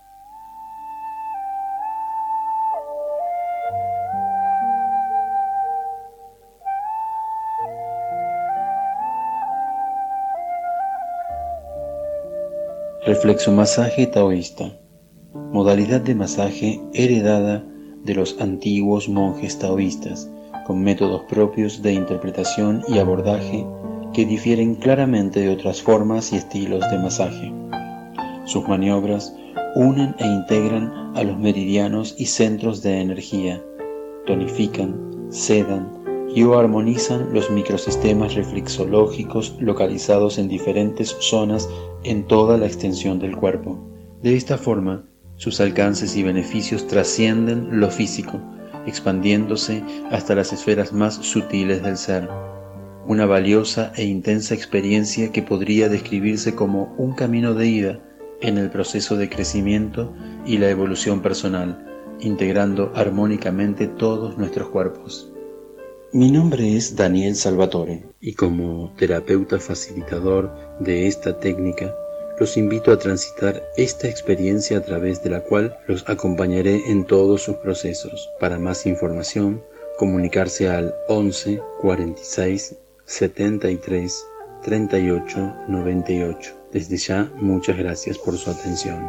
Reflexomasaje taoísta, modalidad de masaje heredada de los antiguos monjes taoístas, con métodos propios de interpretación y abordaje que difieren claramente de otras formas y estilos de masaje. Sus maniobras unen e integran a los meridianos y centros de energía, tonifican, sedan y o armonizan los microsistemas reflexológicos localizados en diferentes zonas en toda la extensión del cuerpo. De esta forma, sus alcances y beneficios trascienden lo físico, expandiéndose hasta las esferas más sutiles del ser. Una valiosa e intensa experiencia que podría describirse como un camino de ida en el proceso de crecimiento y la evolución personal, integrando armónicamente todos nuestros cuerpos. Mi nombre es Daniel Salvatore y como terapeuta facilitador de esta técnica, los invito a transitar esta experiencia a través de la cual los acompañaré en todos sus procesos. Para más información, comunicarse al 11 46 73 38 98. Desde ya, muchas gracias por su atención.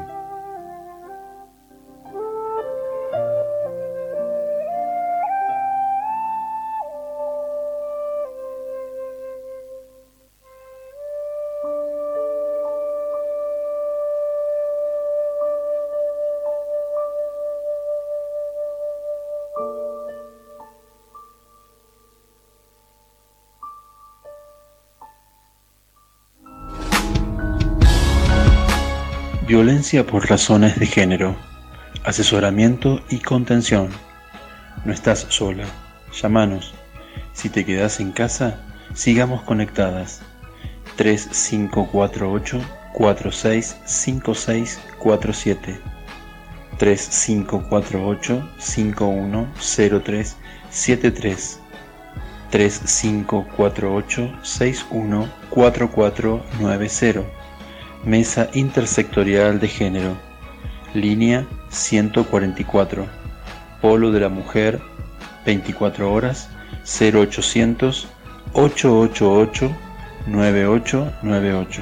Violencia por razones de género, asesoramiento y contención. No estás sola, llámanos. Si te quedas en casa, sigamos conectadas. 3548 465647 3548 510373 3548 614490. Mesa Intersectorial de Género, línea 144, Polo de la Mujer, 24 horas, 0800 888 9898.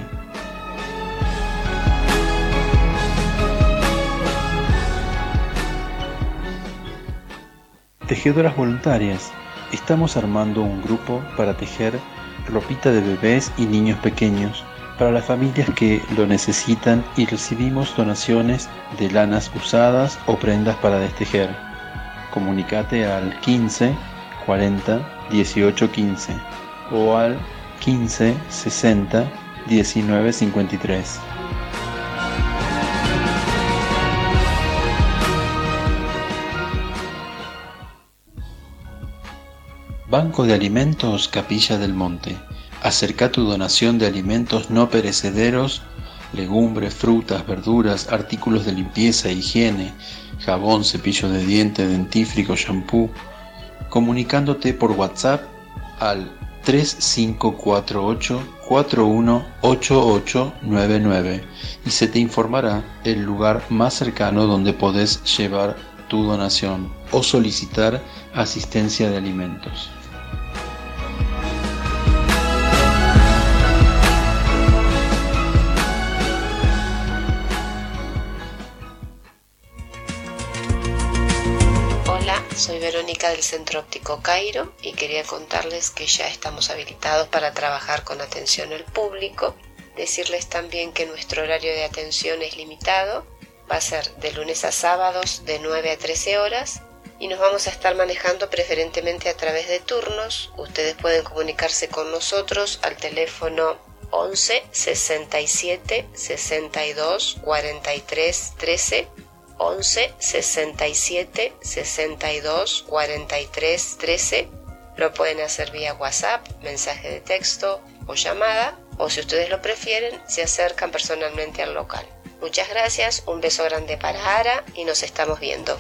Tejedoras voluntarias. Estamos armando un grupo para tejer ropita de bebés y niños pequeños para las familias que lo necesitan y recibimos donaciones de lanas usadas o prendas para destejer. Comunicate al 15 40 18 15 o al 15 60 19 53. Banco de Alimentos Capilla del Monte. Acerca tu donación de alimentos no perecederos, legumbres, frutas, verduras, artículos de limpieza e higiene, jabón, cepillo de diente, dentífrico, shampoo, comunicándote por WhatsApp al 3548 418899 y se te informará el lugar más cercano donde podés llevar tu donación o solicitar asistencia de alimentos. Soy Verónica del Centro Óptico Cairo y quería contarles que ya estamos habilitados para trabajar con atención al público. Decirles también que nuestro horario de atención es limitado, va a ser de lunes a sábados de 9 a 13 horas y nos vamos a estar manejando preferentemente a través de turnos. Ustedes pueden comunicarse con nosotros al teléfono 11 67 62 43 13, 11 67 62 43 13. Lo pueden hacer vía WhatsApp, mensaje de texto o llamada, o si ustedes lo prefieren, se acercan personalmente al local. Muchas gracias, un beso grande para Ara y nos estamos viendo.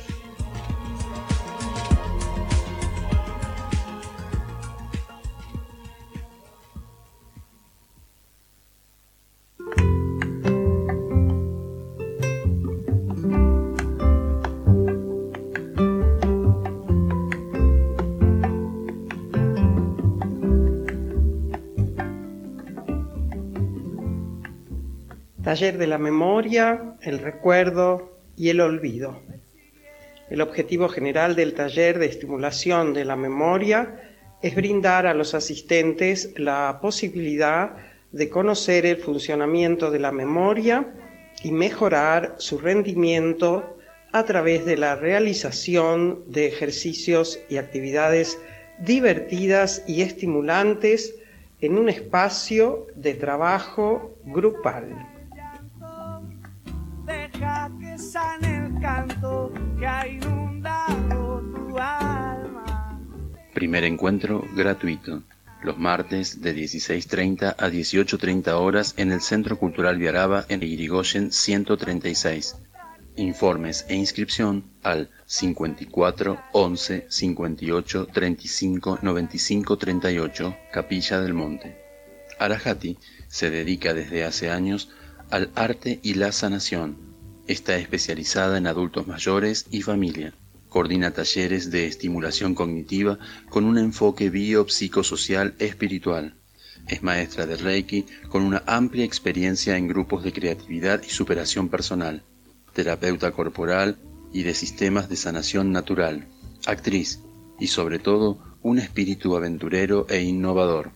Taller de la memoria, el recuerdo y el olvido. El objetivo general del taller de estimulación de la memoria es brindar a los asistentes la posibilidad de conocer el funcionamiento de la memoria y mejorar su rendimiento a través de la realización de ejercicios y actividades divertidas y estimulantes en un espacio de trabajo grupal. Deja que sane el canto que ha inundado tu alma. Primer encuentro gratuito, los martes de 16:30 a 18:30 horas en el Centro Cultural Viaraba en Irigoyen 136. Informes e inscripción al 54 11 58 35 95 38, Capilla del Monte. Arajati se dedica desde hace años al arte y la sanación. Está especializada en adultos mayores y familia. Coordina talleres de estimulación cognitiva con un enfoque biopsicosocial espiritual. Es maestra de Reiki con una amplia experiencia en grupos de creatividad y superación personal. Terapeuta corporal y de sistemas de sanación natural. Actriz y sobre todo un espíritu aventurero e innovador.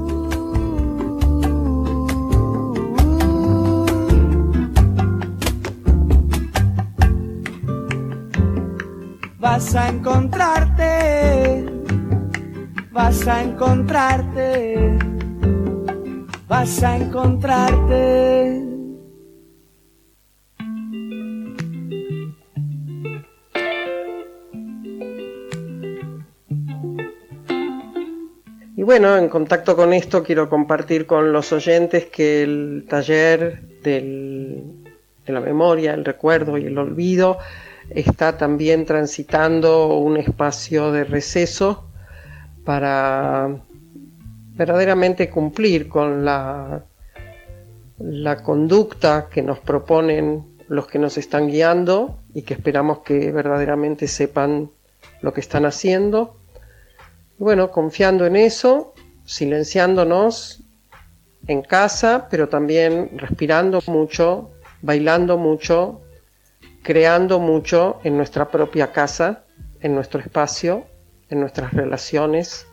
Vas a encontrarte, vas a encontrarte, vas a encontrarte. Y bueno, en contacto con esto quiero compartir con los oyentes que el taller de la memoria, el recuerdo y el olvido está también transitando un espacio de receso para verdaderamente cumplir con la conducta que nos proponen los que nos están guiando y que esperamos que verdaderamente sepan lo que están haciendo. Y bueno, confiando en eso, silenciándonos en casa, pero también respirando mucho, bailando mucho, creando mucho en nuestra propia casa, en nuestro espacio, en nuestras relaciones,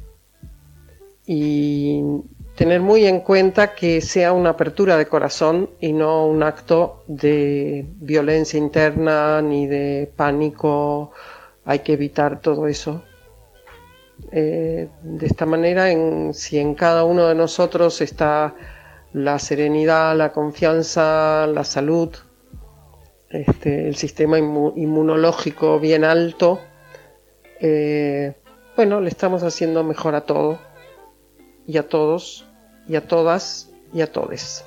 y tener muy en cuenta que sea una apertura de corazón y no un acto de violencia interna ni de pánico. Hay que evitar todo eso. De esta manera, si en cada uno de nosotros está la serenidad, la confianza, la salud, el sistema inmunológico bien alto, bueno, le estamos haciendo mejor a todo y a todos y a todas y a todes.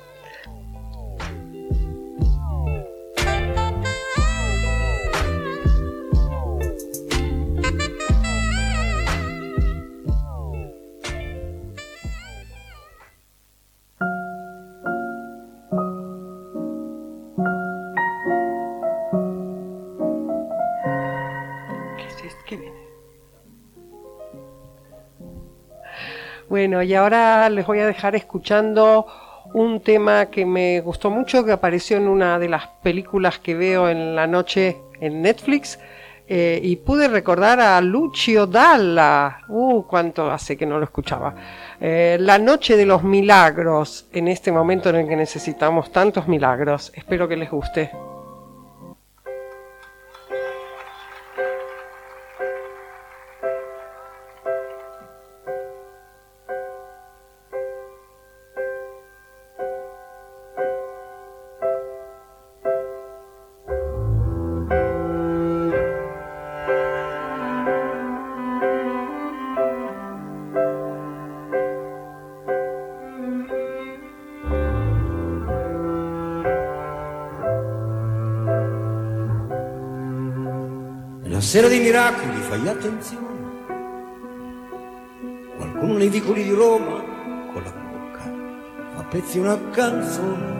Bueno, y ahora les voy a dejar escuchando un tema que me gustó mucho, que apareció en una de las películas que veo en la noche en Netflix, y pude recordar a Lucio Dalla. Cuánto hace que no lo escuchaba. La noche de los milagros, en este momento en el que necesitamos tantos milagros. Espero que les guste. Sera dei miracoli, fai attenzione. Qualcuno nei vicoli di Roma con la bocca fa pezzi una canzone.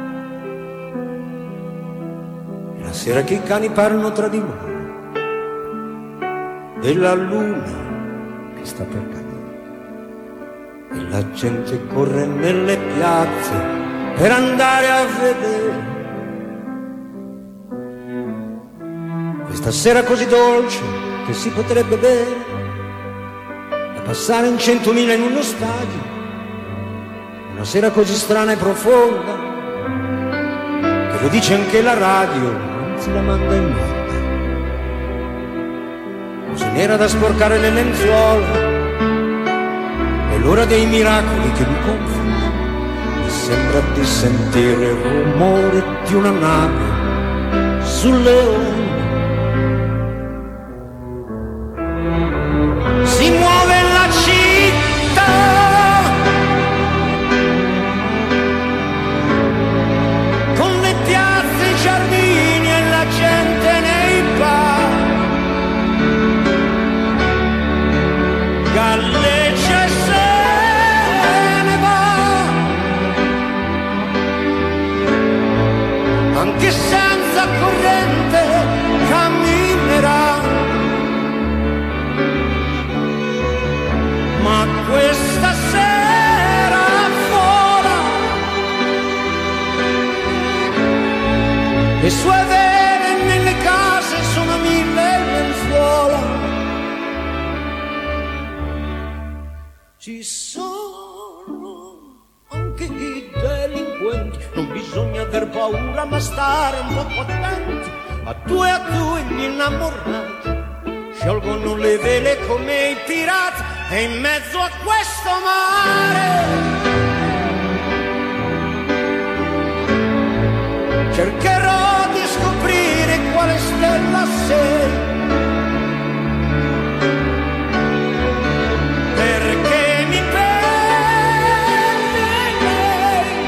E la sera che i cani parlano tra di loro della luna che sta per cadere e la gente corre nelle piazze per andare a vedere. Questa sera così dolce che si potrebbe bere, da passare in 100.000 in uno stadio, una sera così strana e profonda, che lo dice anche la radio, anzi la manda in onda, così nera da sporcare le lenzuola, è l'ora dei miracoli che mi confonde, mi sembra di sentire il rumore di una nave sulle onde. Si muove la città, con le piazze, i giardini e la gente nei bar, galleggia e se ne va, anche senza corrente camminerà. Ma questa sera vola, le sue vele nelle case sono 1000 lenzuola. Ci sono anche i delinquenti, non bisogna aver paura ma stare un poco attenti. A due gli innamorati sciolgono le vele come i pirati. E in mezzo a questo mare cercherò di scoprire quale stella sei, perché mi perde lei.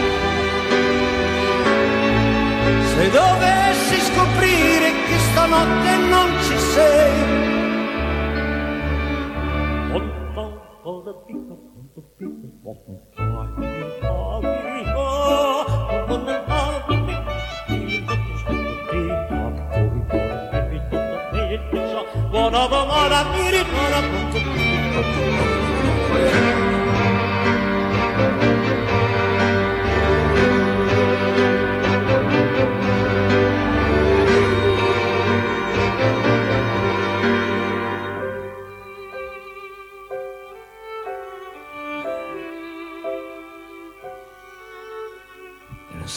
Se dovessi scoprire che stanotte non ci sei,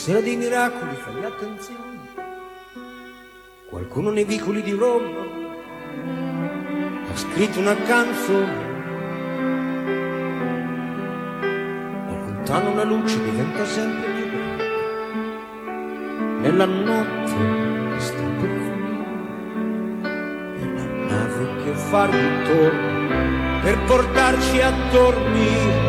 sera di miracoli, fagli attenzione. Qualcuno nei vicoli di Roma ha scritto una canzone. Da lontano la luce diventa sempre più grande. Nella notte che sta per finire, è la nave che fa ritorno per portarci a dormire.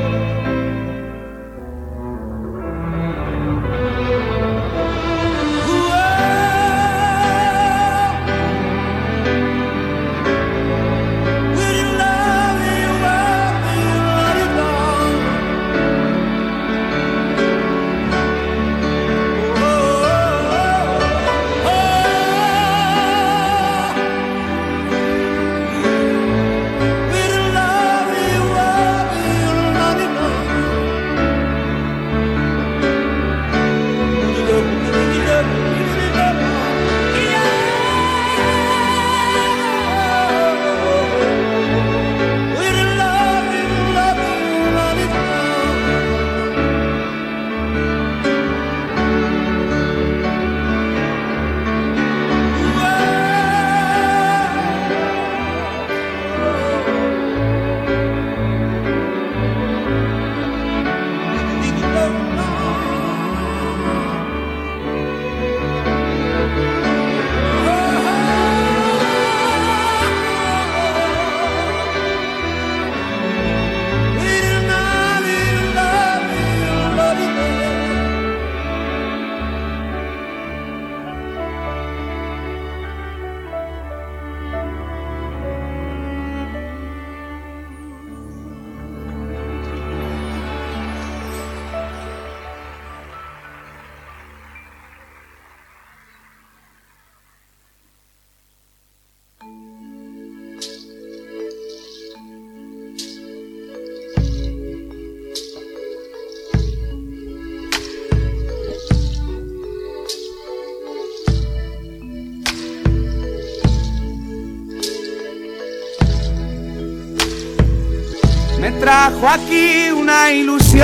Me trajo aquí una ilusión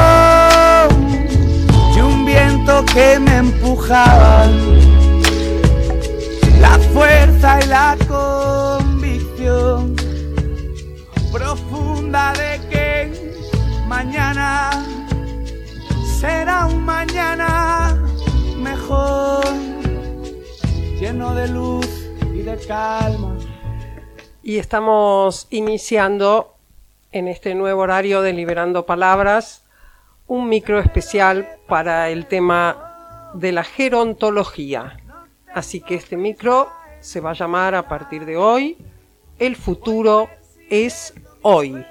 y un viento que me empujaba, la fuerza y la convicción profunda de que mañana será un mañana mejor, lleno de luz y de calma. Y estamos iniciando en este nuevo horario de Liberando Palabras un micro especial para el tema de la gerontología. Así que este micro se va a llamar a partir de hoy El futuro es hoy.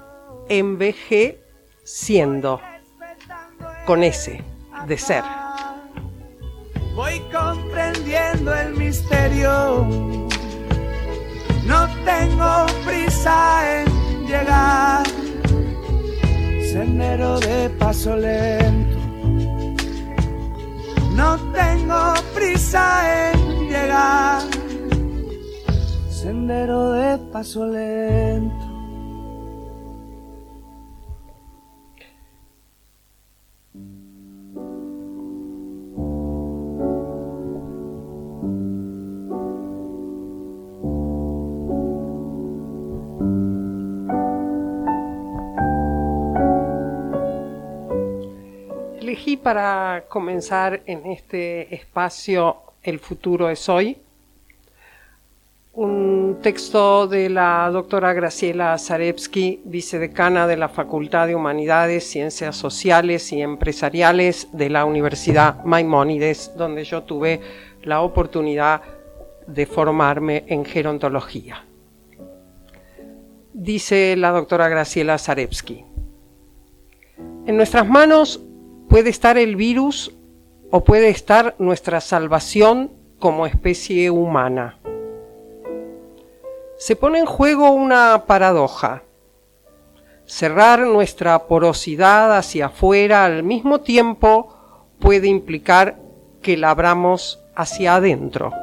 Envejeciendo. Con S de ser. Voy comprendiendo el misterio. No tengo prisa en llegar, sendero de paso lento. No tengo prisa en llegar, sendero de paso lento. Elegí para comenzar en este espacio El futuro es hoy un texto de la doctora Graciela Zarevsky, vicedecana de la Facultad de Humanidades, Ciencias Sociales y Empresariales de la Universidad Maimónides, donde yo tuve la oportunidad de formarme en gerontología. Dice la doctora Graciela Zarevsky: en nuestras manos puede estar el virus o puede estar nuestra salvación como especie humana. Se pone en juego una paradoja. Cerrar nuestra porosidad hacia afuera al mismo tiempo puede implicar que la abramos hacia adentro.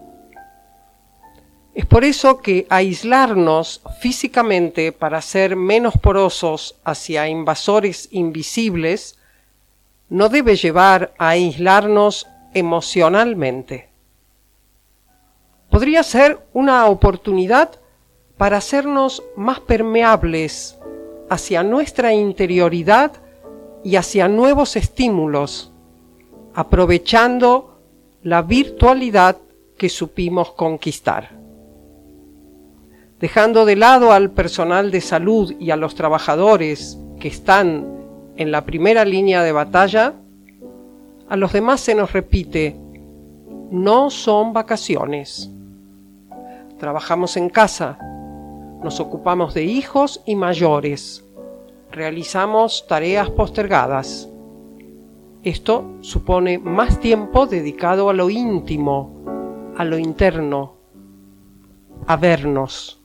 Es por eso que aislarnos físicamente para ser menos porosos hacia invasores invisibles no debe llevar a aislarnos emocionalmente. Podría ser una oportunidad para hacernos más permeables hacia nuestra interioridad y hacia nuevos estímulos, aprovechando la virtualidad que supimos conquistar. Dejando de lado al personal de salud y a los trabajadores que están en la primera línea de batalla, a los demás se nos repite: no son vacaciones. Trabajamos en casa, nos ocupamos de hijos y mayores, realizamos tareas postergadas. Esto supone más tiempo dedicado a lo íntimo, a lo interno, a vernos.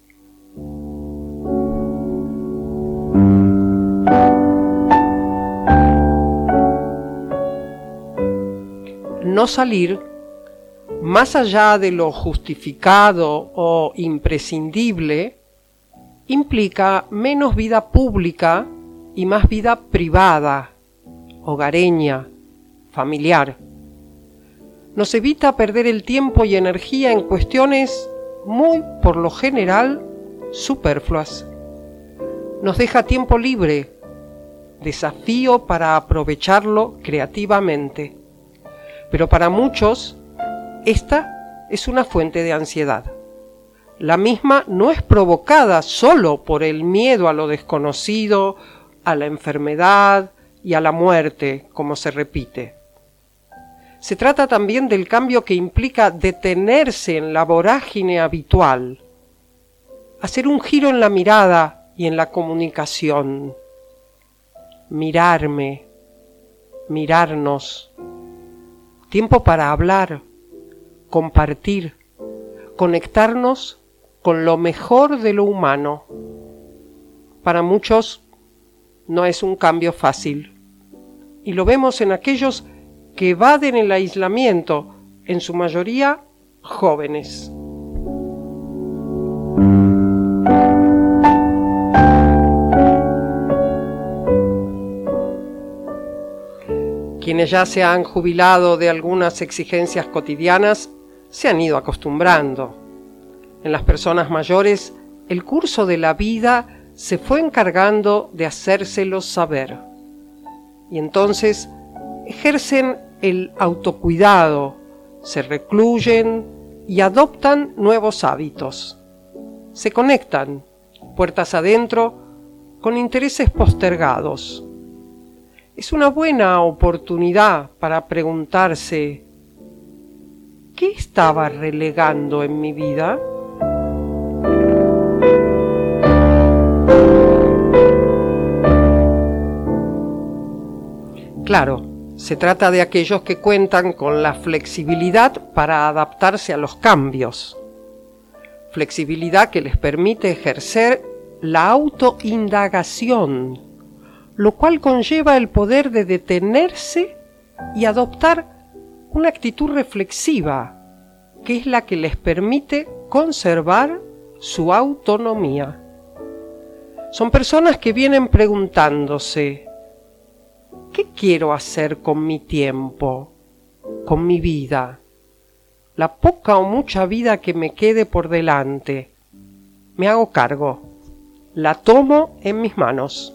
No salir, más allá de lo justificado o imprescindible, implica menos vida pública y más vida privada, hogareña, familiar. Nos evita perder el tiempo y energía en cuestiones muy, por lo general, superfluas. Nos deja tiempo libre, desafío para aprovecharlo creativamente. Pero para muchos, esta es una fuente de ansiedad. La misma no es provocada solo por el miedo a lo desconocido, a la enfermedad y a la muerte, como se repite. Se trata también del cambio que implica detenerse en la vorágine habitual, hacer un giro en la mirada y en la comunicación, mirarme, mirarnos, tiempo para hablar, compartir, conectarnos con lo mejor de lo humano. Para muchos no es un cambio fácil, y lo vemos en aquellos que evaden el aislamiento, en su mayoría jóvenes. Quienes ya se han jubilado de algunas exigencias cotidianas se han ido acostumbrando. En las personas mayores, el curso de la vida se fue encargando de hacérselos saber. Y entonces ejercen el autocuidado, se recluyen y adoptan nuevos hábitos. Se conectan, puertas adentro, con intereses postergados. Es una buena oportunidad para preguntarse: ¿qué estaba relegando en mi vida? Claro, se trata de aquellos que cuentan con la flexibilidad para adaptarse a los cambios. Flexibilidad que les permite ejercer la autoindagación, lo cual conlleva el poder de detenerse y adoptar una actitud reflexiva, que es la que les permite conservar su autonomía. Son personas que vienen preguntándose: ¿qué quiero hacer con mi tiempo, con mi vida? La poca o mucha vida que me quede por delante. Me hago cargo, la tomo en mis manos.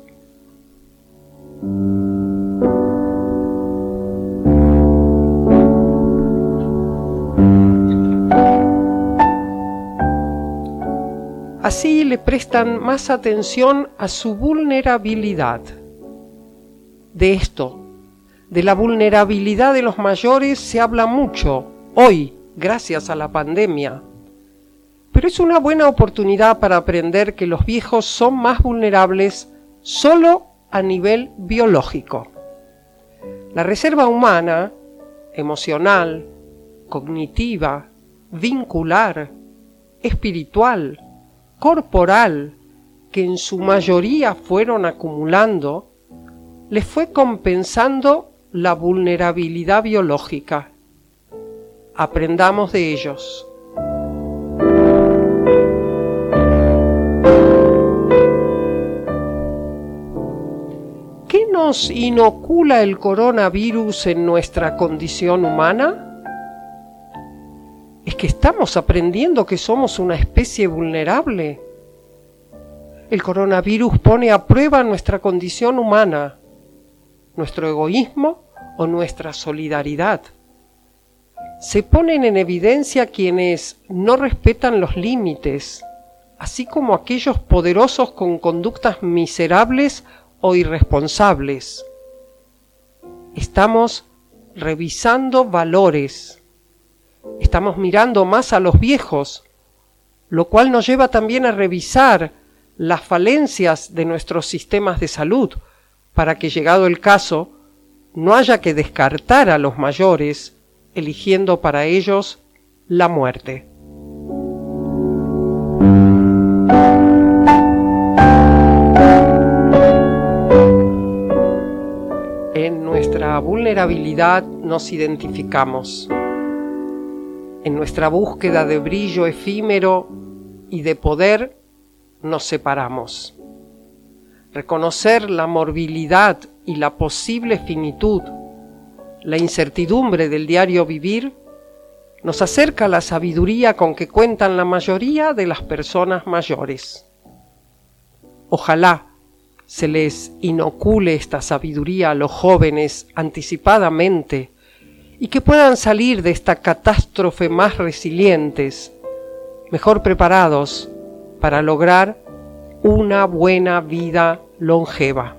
Así le prestan más atención a su vulnerabilidad. De esto, de la vulnerabilidad de los mayores, se habla mucho hoy, gracias a la pandemia. Pero es una buena oportunidad para aprender que los viejos son más vulnerables solo a nivel biológico. La reserva humana, emocional, cognitiva, vincular, espiritual, corporal, que en su mayoría fueron acumulando, les fue compensando la vulnerabilidad biológica. Aprendamos de ellos. nos inocula el coronavirus en nuestra condición humana? ¿Es que estamos aprendiendo que somos una especie vulnerable? El coronavirus pone a prueba nuestra condición humana, nuestro egoísmo o nuestra solidaridad. Se ponen en evidencia quienes no respetan los límites, así como aquellos poderosos con conductas miserables o irresponsables. Estamos revisando valores. Estamos mirando más a los viejos, lo cual nos lleva también a revisar las falencias de nuestros sistemas de salud, para que, llegado el caso, no haya que descartar a los mayores, eligiendo para ellos la muerte. En nuestra vulnerabilidad nos identificamos. En nuestra búsqueda de brillo efímero y de poder nos separamos. Reconocer la morbilidad y la posible finitud, la incertidumbre del diario vivir, nos acerca a la sabiduría con que cuentan la mayoría de las personas mayores. Ojalá se les inocule esta sabiduría a los jóvenes anticipadamente y que puedan salir de esta catástrofe más resilientes, mejor preparados para lograr una buena vida longeva.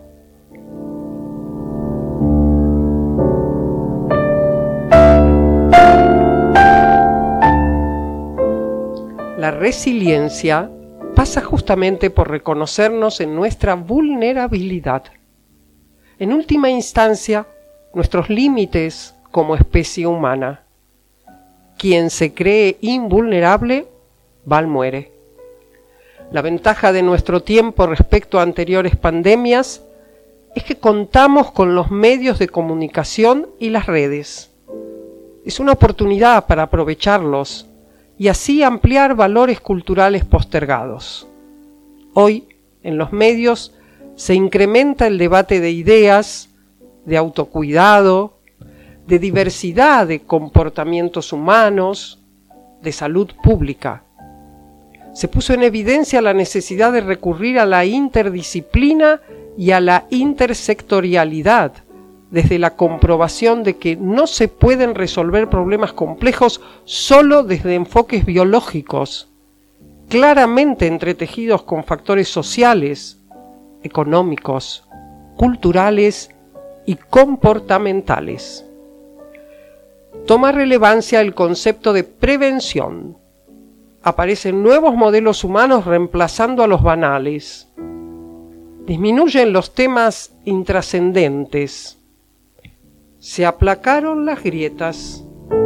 La resiliencia pasa justamente por reconocernos en nuestra vulnerabilidad. En última instancia, nuestros límites como especie humana. Quien se cree invulnerable, mal muere. La ventaja de nuestro tiempo respecto a anteriores pandemias es que contamos con los medios de comunicación y las redes. Es una oportunidad para aprovecharlos y así ampliar valores culturales postergados. Hoy, en los medios, se incrementa el debate de ideas, de autocuidado, de diversidad de comportamientos humanos, de salud pública. Se puso en evidencia la necesidad de recurrir a la interdisciplina y a la intersectorialidad, desde la comprobación de que no se pueden resolver problemas complejos solo desde enfoques biológicos, claramente entretejidos con factores sociales, económicos, culturales y comportamentales. Toma relevancia el concepto de prevención. Aparecen nuevos modelos humanos reemplazando a los banales. Disminuyen los temas intrascendentes. Se aplacaron las grietas.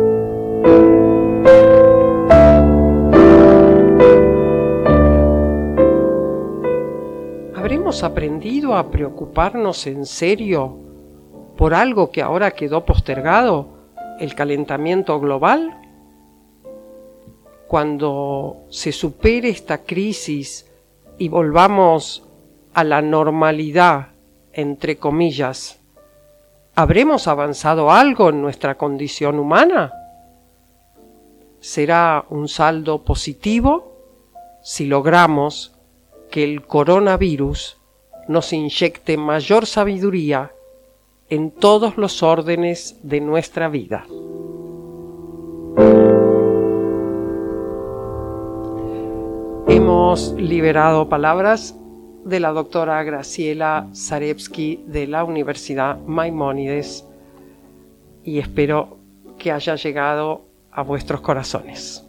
¿Habremos aprendido a preocuparnos en serio por algo que ahora quedó postergado? ¿El calentamiento global? Cuando se supere esta crisis y volvamos a la normalidad, entre comillas, ¿habremos avanzado algo en nuestra condición humana? ¿Será un saldo positivo si logramos que el coronavirus nos inyecte mayor sabiduría en todos los órdenes de nuestra vida? Hemos liberado palabras de la doctora Graciela Zarevsky de la Universidad Maimónides y espero que haya llegado a vuestros corazones.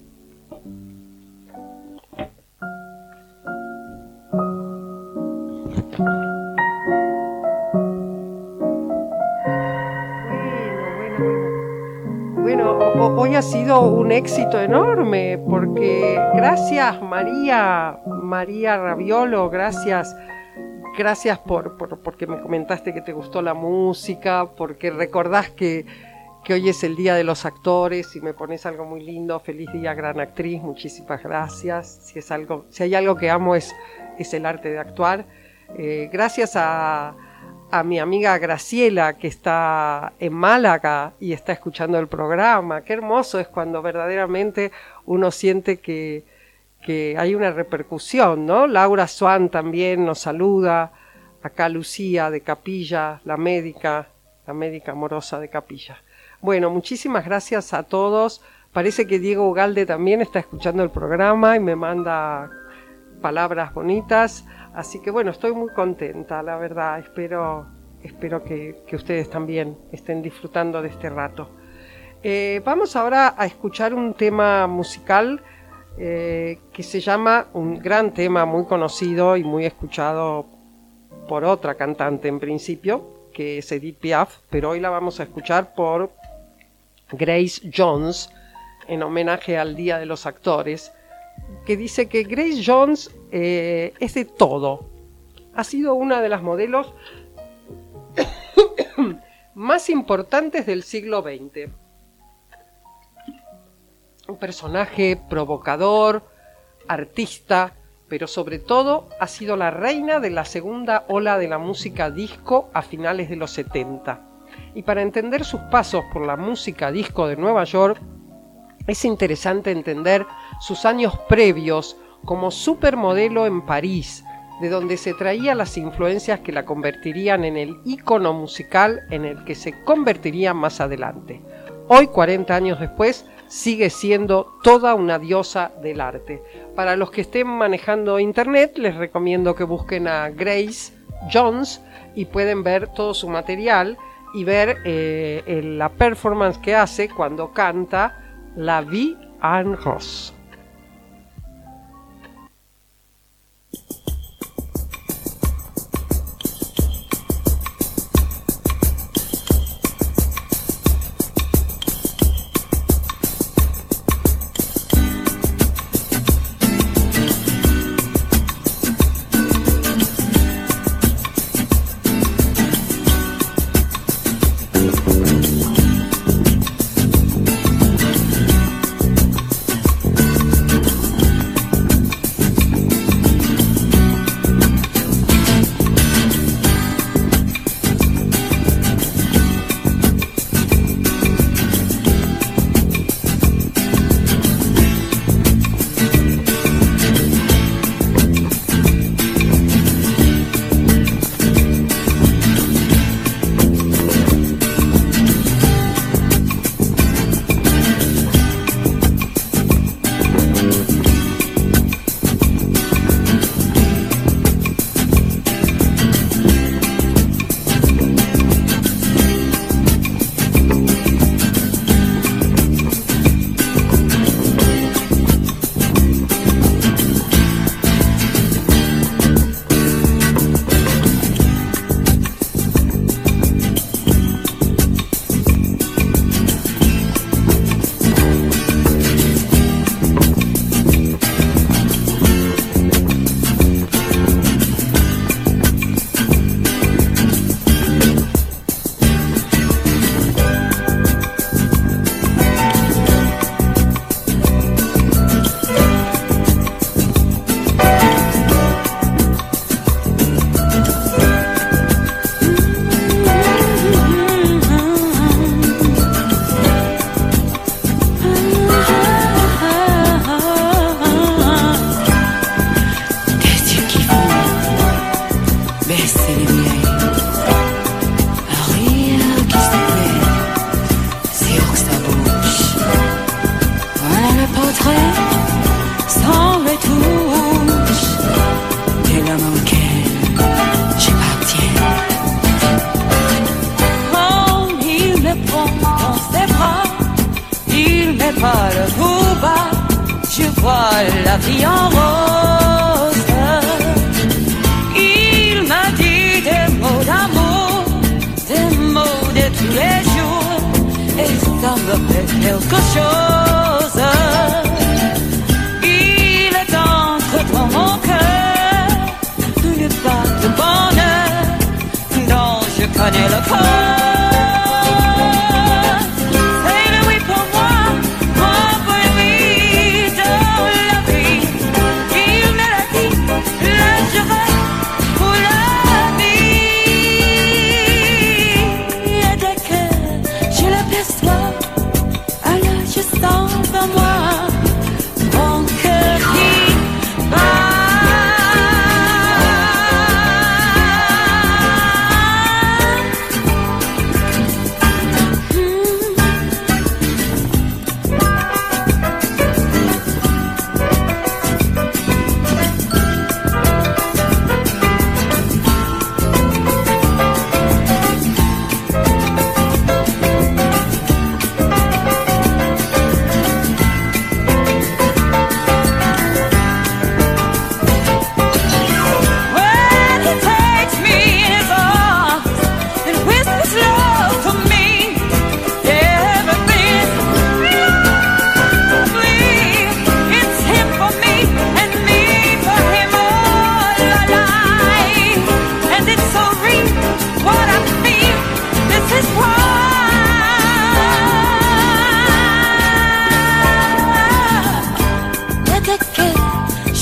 Hoy ha sido un éxito enorme porque gracias María Raviolo, gracias porque me comentaste que te gustó la música, porque recordás que hoy es el Día de los Actores y me pones algo muy lindo. Feliz día, gran actriz, muchísimas gracias. Si hay algo que amo es el arte de actuar. Gracias a a mi amiga Graciela, que está en Málaga y está escuchando el programa. Qué hermoso es cuando verdaderamente uno siente que hay una repercusión, ¿no? Laura Swan también nos saluda. Acá Lucía de Capilla, la médica amorosa de Capilla. Bueno, muchísimas gracias a todos. Parece que Diego Ugalde también está escuchando el programa y me manda palabras bonitas. Así que bueno, estoy muy contenta, la verdad. Espero que ustedes también estén disfrutando de este rato. Vamos ahora a escuchar un tema musical que se llama, un gran tema muy conocido y muy escuchado por otra cantante en principio, que es Edith Piaf, pero hoy la vamos a escuchar por Grace Jones, en homenaje al Día de los Actores, que dice que Grace Jones es de todo. Ha sido una de las modelos más importantes del siglo XX. Un personaje provocador, artista, pero sobre todo ha sido la reina de la segunda ola de la música disco a finales de los 70. Y para entender sus pasos por la música disco de Nueva York, es interesante entender sus años previos como supermodelo en París, de donde se traía las influencias que la convertirían en el ícono musical en el que se convertiría más adelante. Hoy, 40 años después, sigue siendo toda una diosa del arte. Para los que estén manejando internet, les recomiendo que busquen a Grace Jones y pueden ver todo su material y ver la performance que hace cuando canta La Vie en Rose.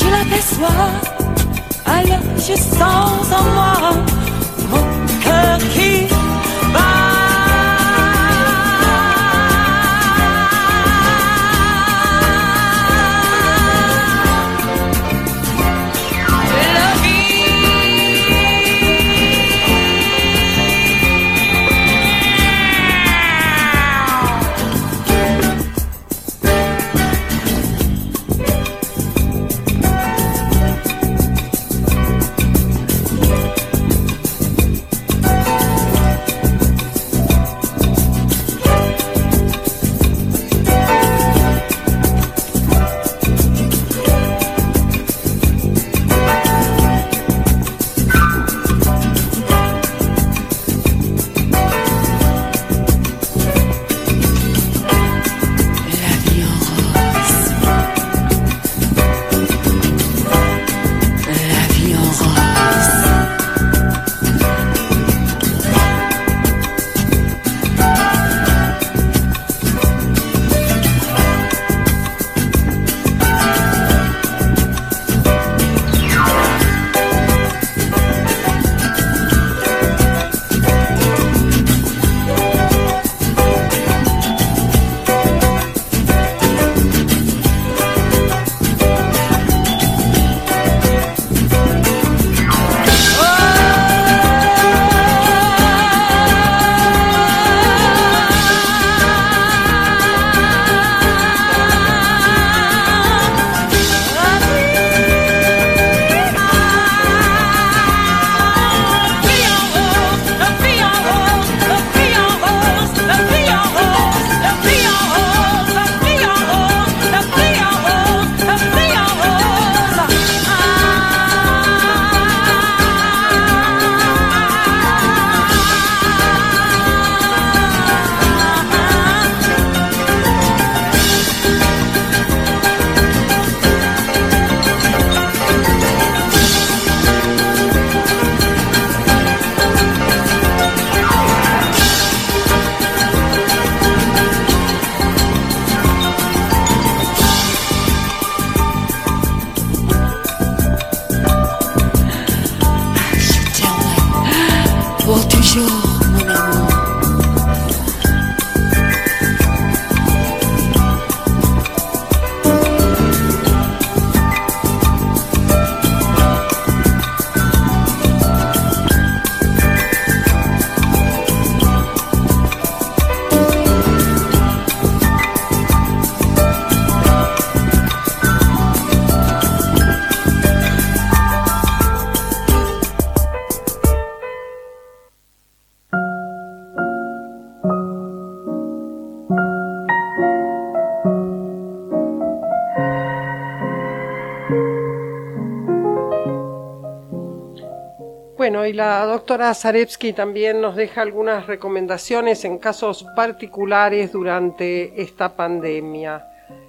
je l'aperçois, alors je sens en moi mon cœur qui bat. Bueno, y la doctora Zarevsky también nos deja algunas recomendaciones en casos particulares durante esta pandemia.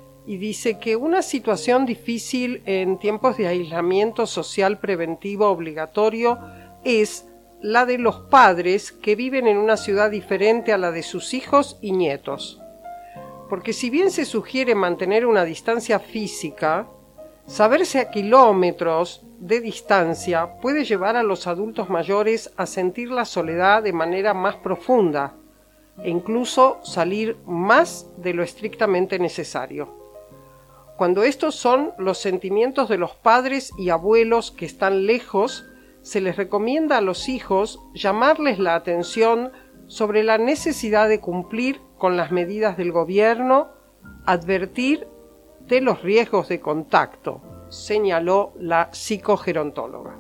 Y dice que una situación difícil en tiempos de aislamiento social preventivo obligatorio es la de los padres que viven en una ciudad diferente a la de sus hijos y nietos. Porque si bien se sugiere mantener una distancia física, saberse a kilómetros de distancia puede llevar a los adultos mayores a sentir la soledad de manera más profunda e incluso salir más de lo estrictamente necesario. Cuando estos son los sentimientos de los padres y abuelos que están lejos, se les recomienda a los hijos llamarles la atención sobre la necesidad de cumplir con las medidas del gobierno, advertir de los riesgos de contacto, señaló la psicogerontóloga.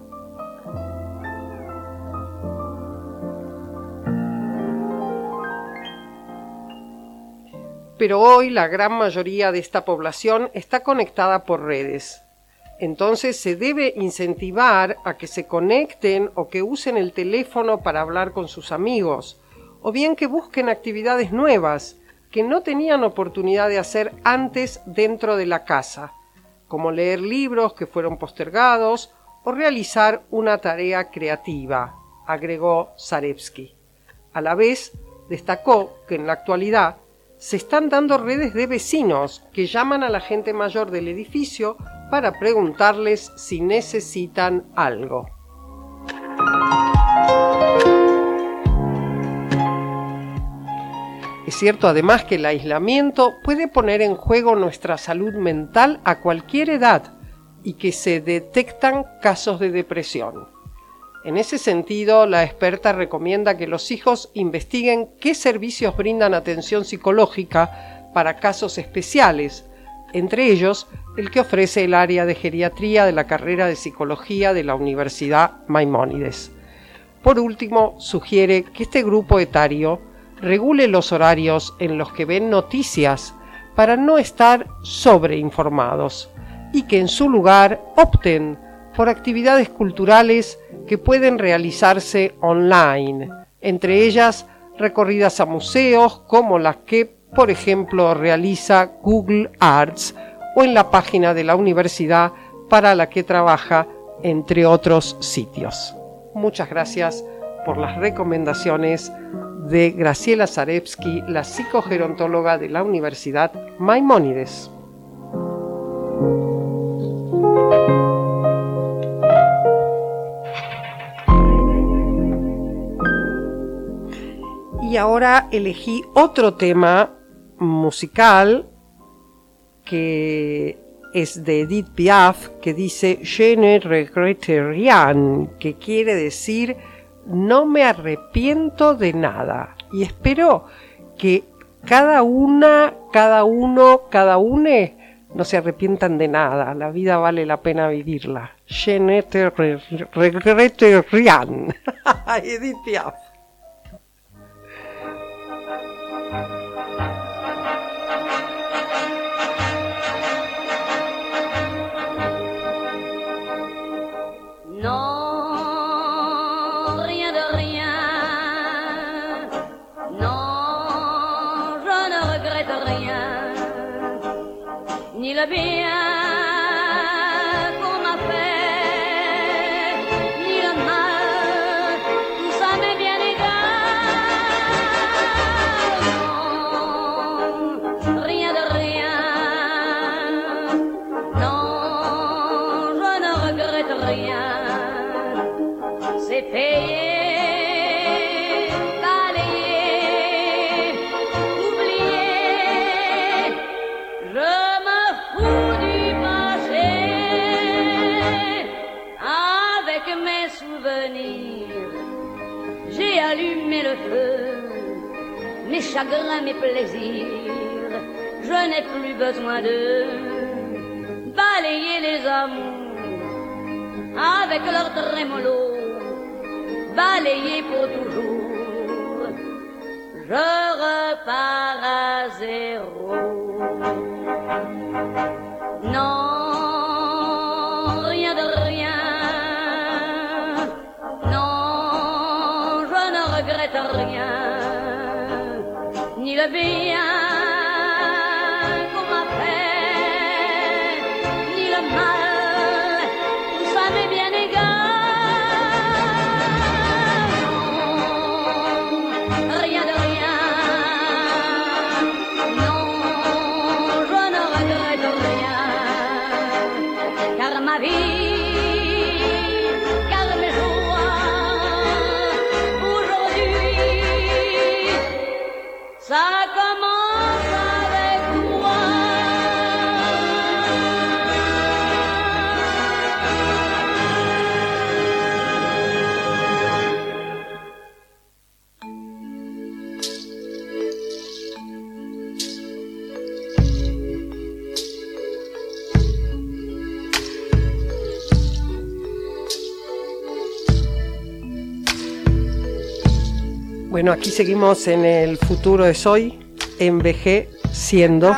Pero hoy la gran mayoría de esta población está conectada por redes. Entonces se debe incentivar a que se conecten o que usen el teléfono para hablar con sus amigos, o bien que busquen actividades nuevas que no tenían oportunidad de hacer antes dentro de la casa, como leer libros que fueron postergados o realizar una tarea creativa, agregó Zarevsky. A la vez, destacó que en la actualidad se están dando redes de vecinos que llaman a la gente mayor del edificio para preguntarles si necesitan algo. Es cierto además que el aislamiento puede poner en juego nuestra salud mental a cualquier edad y que se detectan casos de depresión. En ese sentido, la experta recomienda que los hijos investiguen qué servicios brindan atención psicológica para casos especiales, entre ellos el que ofrece el área de geriatría de la carrera de psicología de la Universidad Maimónides. Por último, sugiere que este grupo etario regule los horarios en los que ven noticias para no estar sobreinformados y que en su lugar opten por actividades culturales que pueden realizarse online, entre ellas recorridas a museos como las que, por ejemplo, realiza Google Arts o en la página de la universidad para la que trabaja, entre otros sitios. Muchas gracias por las recomendaciones de Graciela Zarevsky, la psicogerontóloga de la Universidad Maimónides. Y ahora elegí otro tema musical que es de Edith Piaf, que dice Je ne regrette rien, que quiere decir no me arrepiento de nada. Y espero que cada una, cada uno, cada une no se arrepientan de nada. La vida vale la pena vivirla. Je ne regrette rien. Edith Piaf. Non, rien de rien. Non, je ne regrette rien. Ni le bien qu'on m'a fait, ni le mal, tout ça m'est bien égal. Non, rien de rien. Non, je ne regrette rien. C'est payé, balayé, oublié. Je me fous du passé. Avec mes souvenirs, j'ai allumé le feu. Mes chagrins, mes plaisirs, je n'ai plus besoin de balayer les amours avec leur trémolo. Balayé pour toujours, je repars à zéro. Non, rien de rien. Non, je ne regrette rien. Ni le bien qu'on m'a fait, ni le mal, tout ça m'est bien égal. Ma vie, car mes joies, aujourd'hui, ça commence avec toi. Bueno, aquí seguimos en el futuro es hoy, envejeciendo.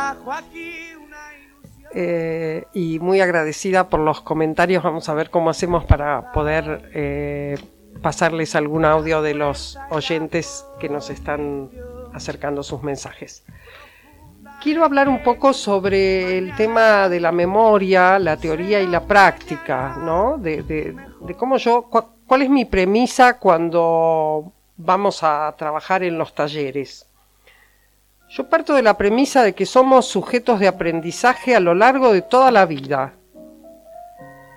Y muy agradecida por los comentarios. Vamos a ver cómo hacemos para poder pasarles algún audio de los oyentes que nos están acercando sus mensajes. Quiero hablar un poco sobre el tema de la memoria, la teoría y la práctica, ¿no? De cómo cuál es mi premisa cuando vamos a trabajar en los talleres. Yo parto de la premisa de que somos sujetos de aprendizaje a lo largo de toda la vida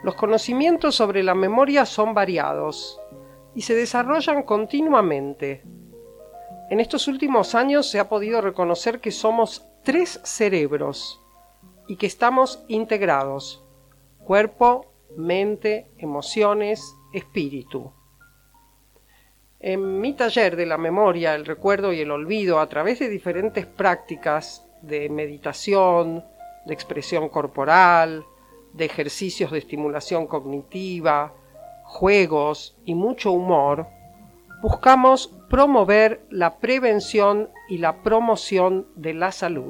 Los conocimientos sobre la memoria son variados y se desarrollan continuamente. En estos últimos años se ha podido reconocer que somos 3 cerebros y que estamos integrados: cuerpo, mente, emociones, espíritu. En mi taller de la memoria, el recuerdo y el olvido, a través de diferentes prácticas de meditación, de expresión corporal, de ejercicios de estimulación cognitiva, juegos y mucho humor, buscamos promover la prevención y la promoción de la salud.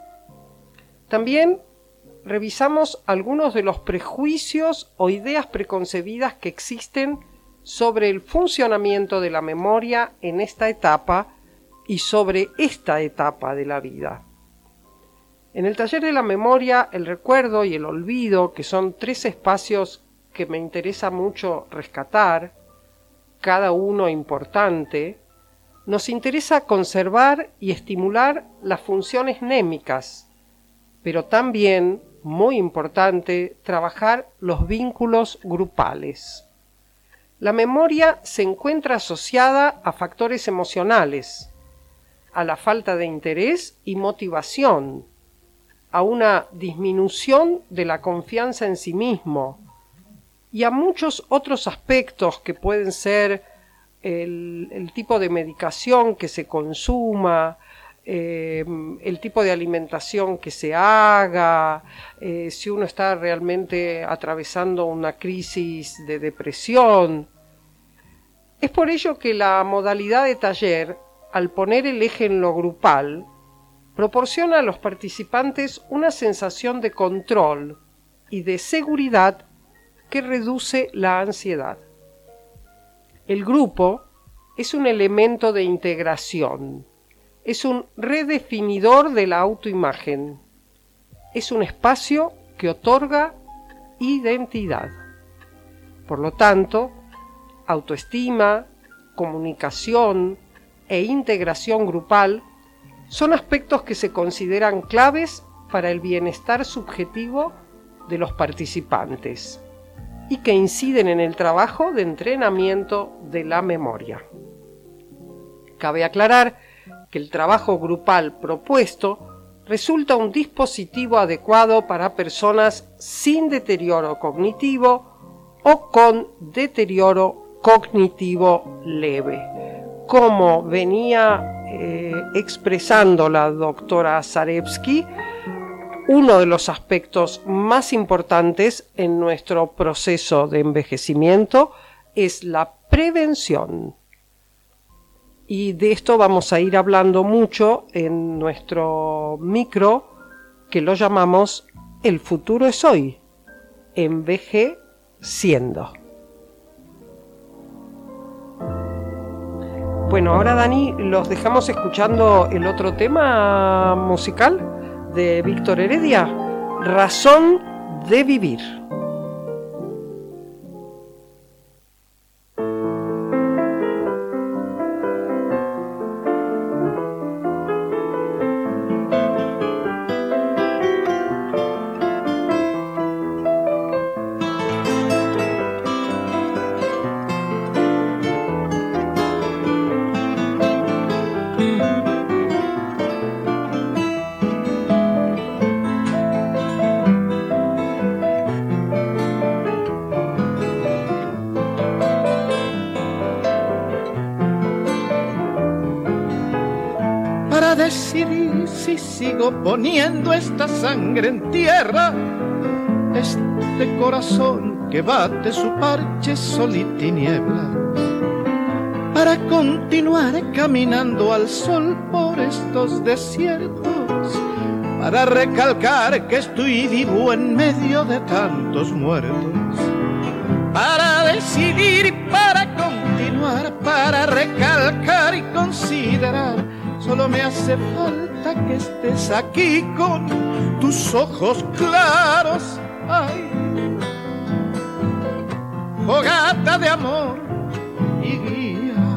También revisamos algunos de los prejuicios o ideas preconcebidas que existen sobre el funcionamiento de la memoria en esta etapa y sobre esta etapa de la vida. En el taller de la memoria, el recuerdo y el olvido, que son 3 espacios que me interesa mucho rescatar, cada uno importante, nos interesa conservar y estimular las funciones némicas, pero también, muy importante, trabajar los vínculos grupales. La memoria se encuentra asociada a factores emocionales, a la falta de interés y motivación, a una disminución de la confianza en sí mismo y a muchos otros aspectos que pueden ser el tipo de medicación que se consuma, el tipo de alimentación que se haga, si uno está realmente atravesando una crisis de depresión. Es por ello que la modalidad de taller, al poner el eje en lo grupal, proporciona a los participantes una sensación de control y de seguridad que reduce la ansiedad. El grupo es un elemento de integración, es un redefinidor de la autoimagen, es un espacio que otorga identidad. Por lo tanto, autoestima, comunicación e integración grupal son aspectos que se consideran claves para el bienestar subjetivo de los participantes y que inciden en el trabajo de entrenamiento de la memoria. Cabe aclarar que el trabajo grupal propuesto resulta un dispositivo adecuado para personas sin deterioro cognitivo o con deterioro cognitivo leve. Como venía expresando la doctora Zarevsky, uno de los aspectos más importantes en nuestro proceso de envejecimiento es la prevención. Y de esto vamos a ir hablando mucho en nuestro micro, que lo llamamos El futuro es hoy, envejeciendo. Bueno, ahora Dani, los dejamos escuchando el otro tema musical de Víctor Heredia, Razón de Vivir. Decidir si sigo poniendo esta sangre en tierra, este corazón que bate su parche sol y tiniebla, para continuar caminando al sol por estos desiertos, para recalcar que estoy vivo en medio de tantos muertos, para decidir y para continuar, para recalcar y considerar. Solo me hace falta que estés aquí con tus ojos claros. Ay, fogata de amor y guía,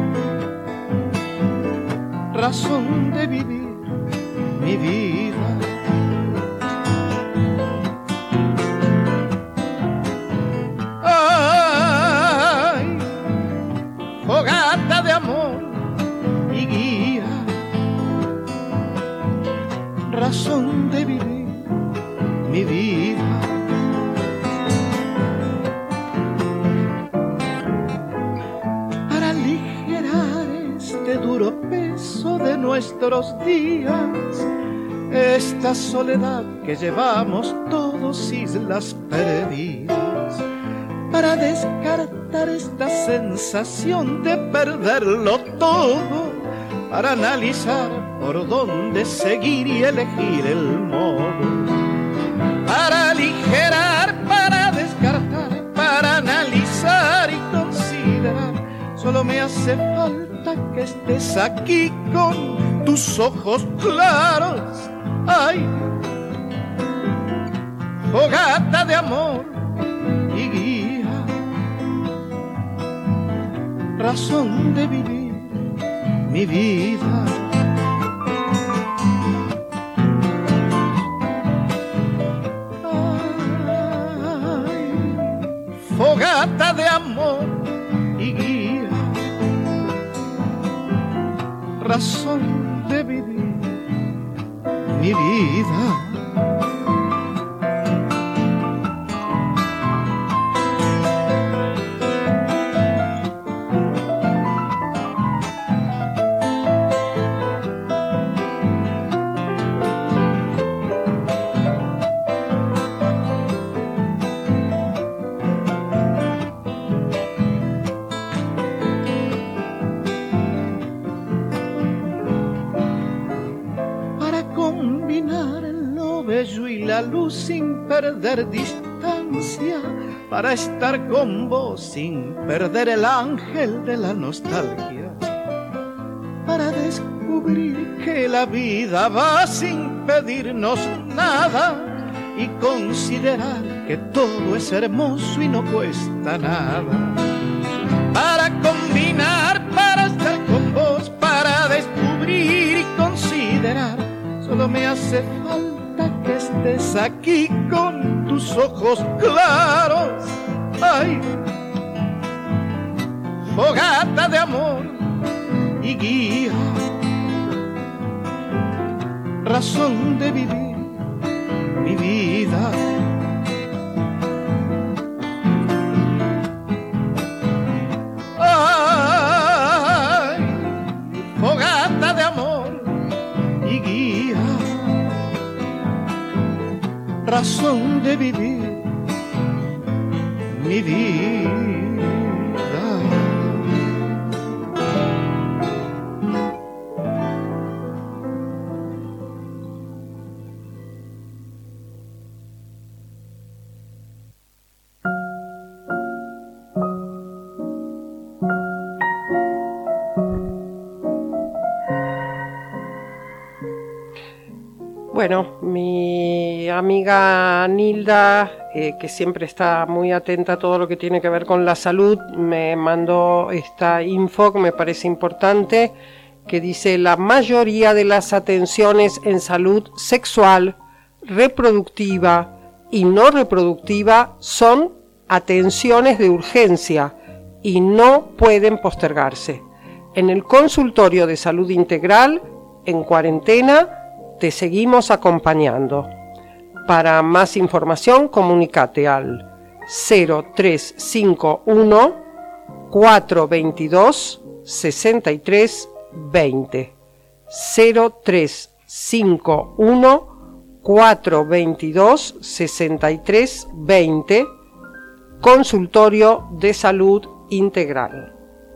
razón de vivir mi vida. nuestros días, esta soledad que llevamos todos, islas perdidas, para descartar esta sensación de perderlo todo, para analizar por dónde seguir y elegir el modo, para aligerar, para descartar, para analizar y considerar. Solo me hace falta que estés aquí con tus ojos claros. Ay, fogata de amor y guía, razón de vivir mi vida. Ay, fogata de amor y guía, razón de vivir mi vida. La luz sin perder distancia, para estar con vos sin perder el ángel de la nostalgia, para descubrir que la vida va sin pedirnos nada y considerar que todo es hermoso y no cuesta nada, para combinar, para estar con vos, para descubrir y considerar. Solo me hace falta que estés aquí con tus ojos claros. Ay, fogata de amor y guía, razón de vivir mi vida. Ay, fogata de amor y guía, razón de vivir mi vida. Bueno, mi amiga Nilda, que siempre está muy atenta a todo lo que tiene que ver con la salud, me mandó esta info que me parece importante, que dice: la mayoría de las atenciones en salud sexual, reproductiva y no reproductiva son atenciones de urgencia y no pueden postergarse. En el consultorio de salud integral, en cuarentena, te seguimos acompañando. Para más información, comunícate al 0351 422 6320. 0351 422 6320. Consultorio de salud integral.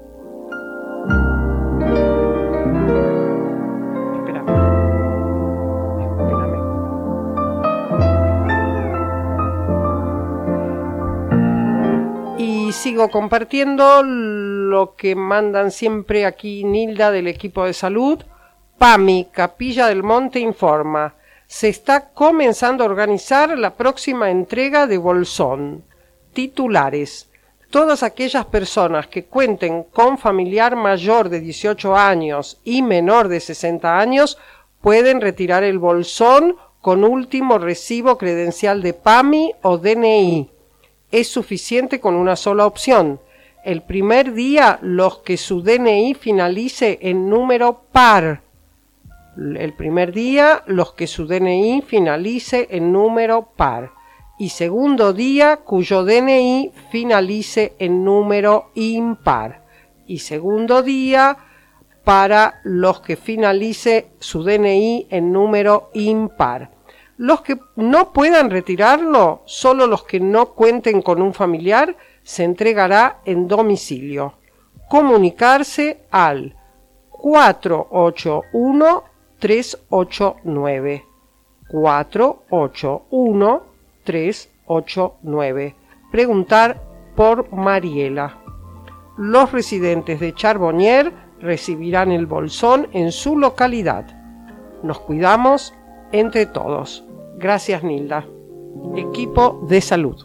Y sigo compartiendo lo que mandan siempre aquí Nilda del equipo de salud. PAMI, Capilla del Monte, informa: se está comenzando a organizar la próxima entrega de bolsón. Titulares: todas aquellas personas que cuenten con familiar mayor de 18 años y menor de 60 años pueden retirar el bolsón con último recibo credencial de PAMI o DNI. Es suficiente con una sola opción. El primer día, los que su DNI finalice en número par. El primer día, los que su DNI finalice en número par. Y segundo día, cuyo DNI finalice en número impar. Y segundo día, para los que finalice su DNI en número impar. Los que no puedan retirarlo, solo los que no cuenten con un familiar, se entregará en domicilio. Comunicarse al 481-389. 481-389. Preguntar por Mariela. Los residentes de Charbonnier recibirán el bolsón en su localidad. Nos cuidamos entre todos. Gracias, Nilda. Equipo de salud.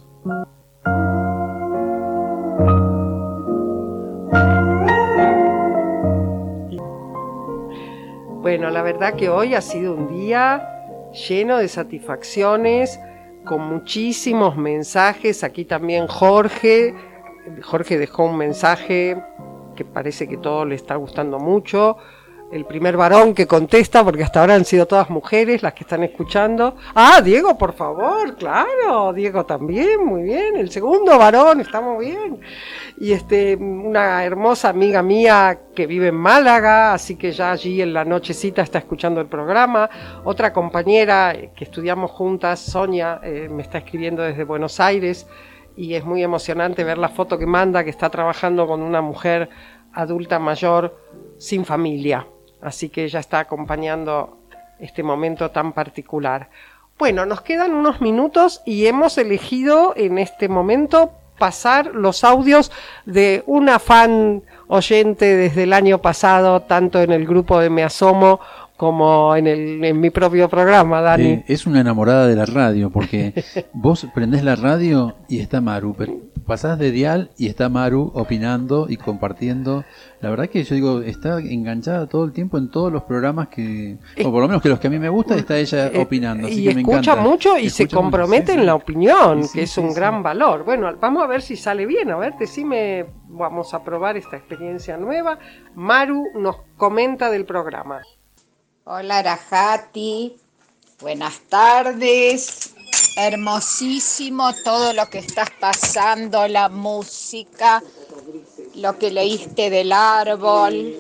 Bueno, la verdad que hoy ha sido un día lleno de satisfacciones, con muchísimos mensajes. Aquí también Jorge dejó un mensaje que parece que todo le está gustando mucho. El primer varón que contesta, porque hasta ahora han sido todas mujeres las que están escuchando. Ah, Diego, por favor, claro, Diego también, muy bien. El segundo varón, estamos bien. Y una hermosa amiga mía que vive en Málaga, así que ya allí en la nochecita está escuchando el programa. Otra compañera que estudiamos juntas, Sonia, me está escribiendo desde Buenos Aires, y es muy emocionante ver la foto que manda, que está trabajando con una mujer adulta mayor sin familia. Así que ella está acompañando este momento tan particular. Bueno, nos quedan unos minutos y hemos elegido en este momento pasar los audios de una fan oyente desde el año pasado, tanto en el grupo de Me Asomo como en mi propio programa, Dani. Es una enamorada de la radio, porque vos prendés la radio y está Maru, pasás de dial y está Maru opinando y compartiendo. La verdad que yo digo, está enganchada todo el tiempo en todos los programas que, o por lo menos que los que a mí me gusta, está ella opinando. Así y que me escucha encanta. mucho y se compromete en la opinión, Sí, que es sí, un sí. gran valor. Bueno, vamos a ver si sale bien. A ver, decime, vamos a probar esta experiencia nueva. Maru nos comenta del programa. Hola Arajati, buenas tardes, hermosísimo todo lo que estás pasando, la música, lo que leíste del árbol,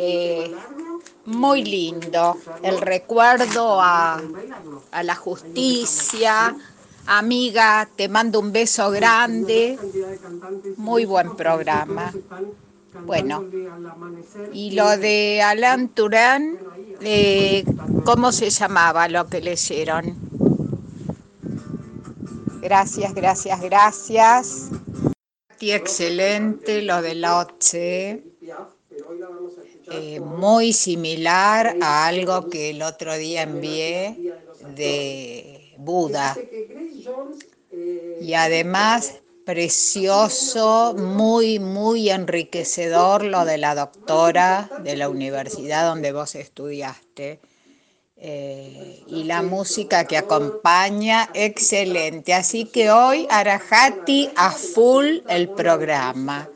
muy lindo, el recuerdo a la justicia. Amiga, te mando un beso grande, muy buen programa. Bueno, y lo de Alain Turán, ¿cómo se llamaba lo que leyeron? Gracias. Excelente lo de Lao Tse, muy similar a algo que el otro día envié de Buda. Y además precioso, muy enriquecedor lo de la doctora de la universidad donde vos estudiaste. Y la música que acompaña, excelente. Así que hoy, Arajati, a full el programa.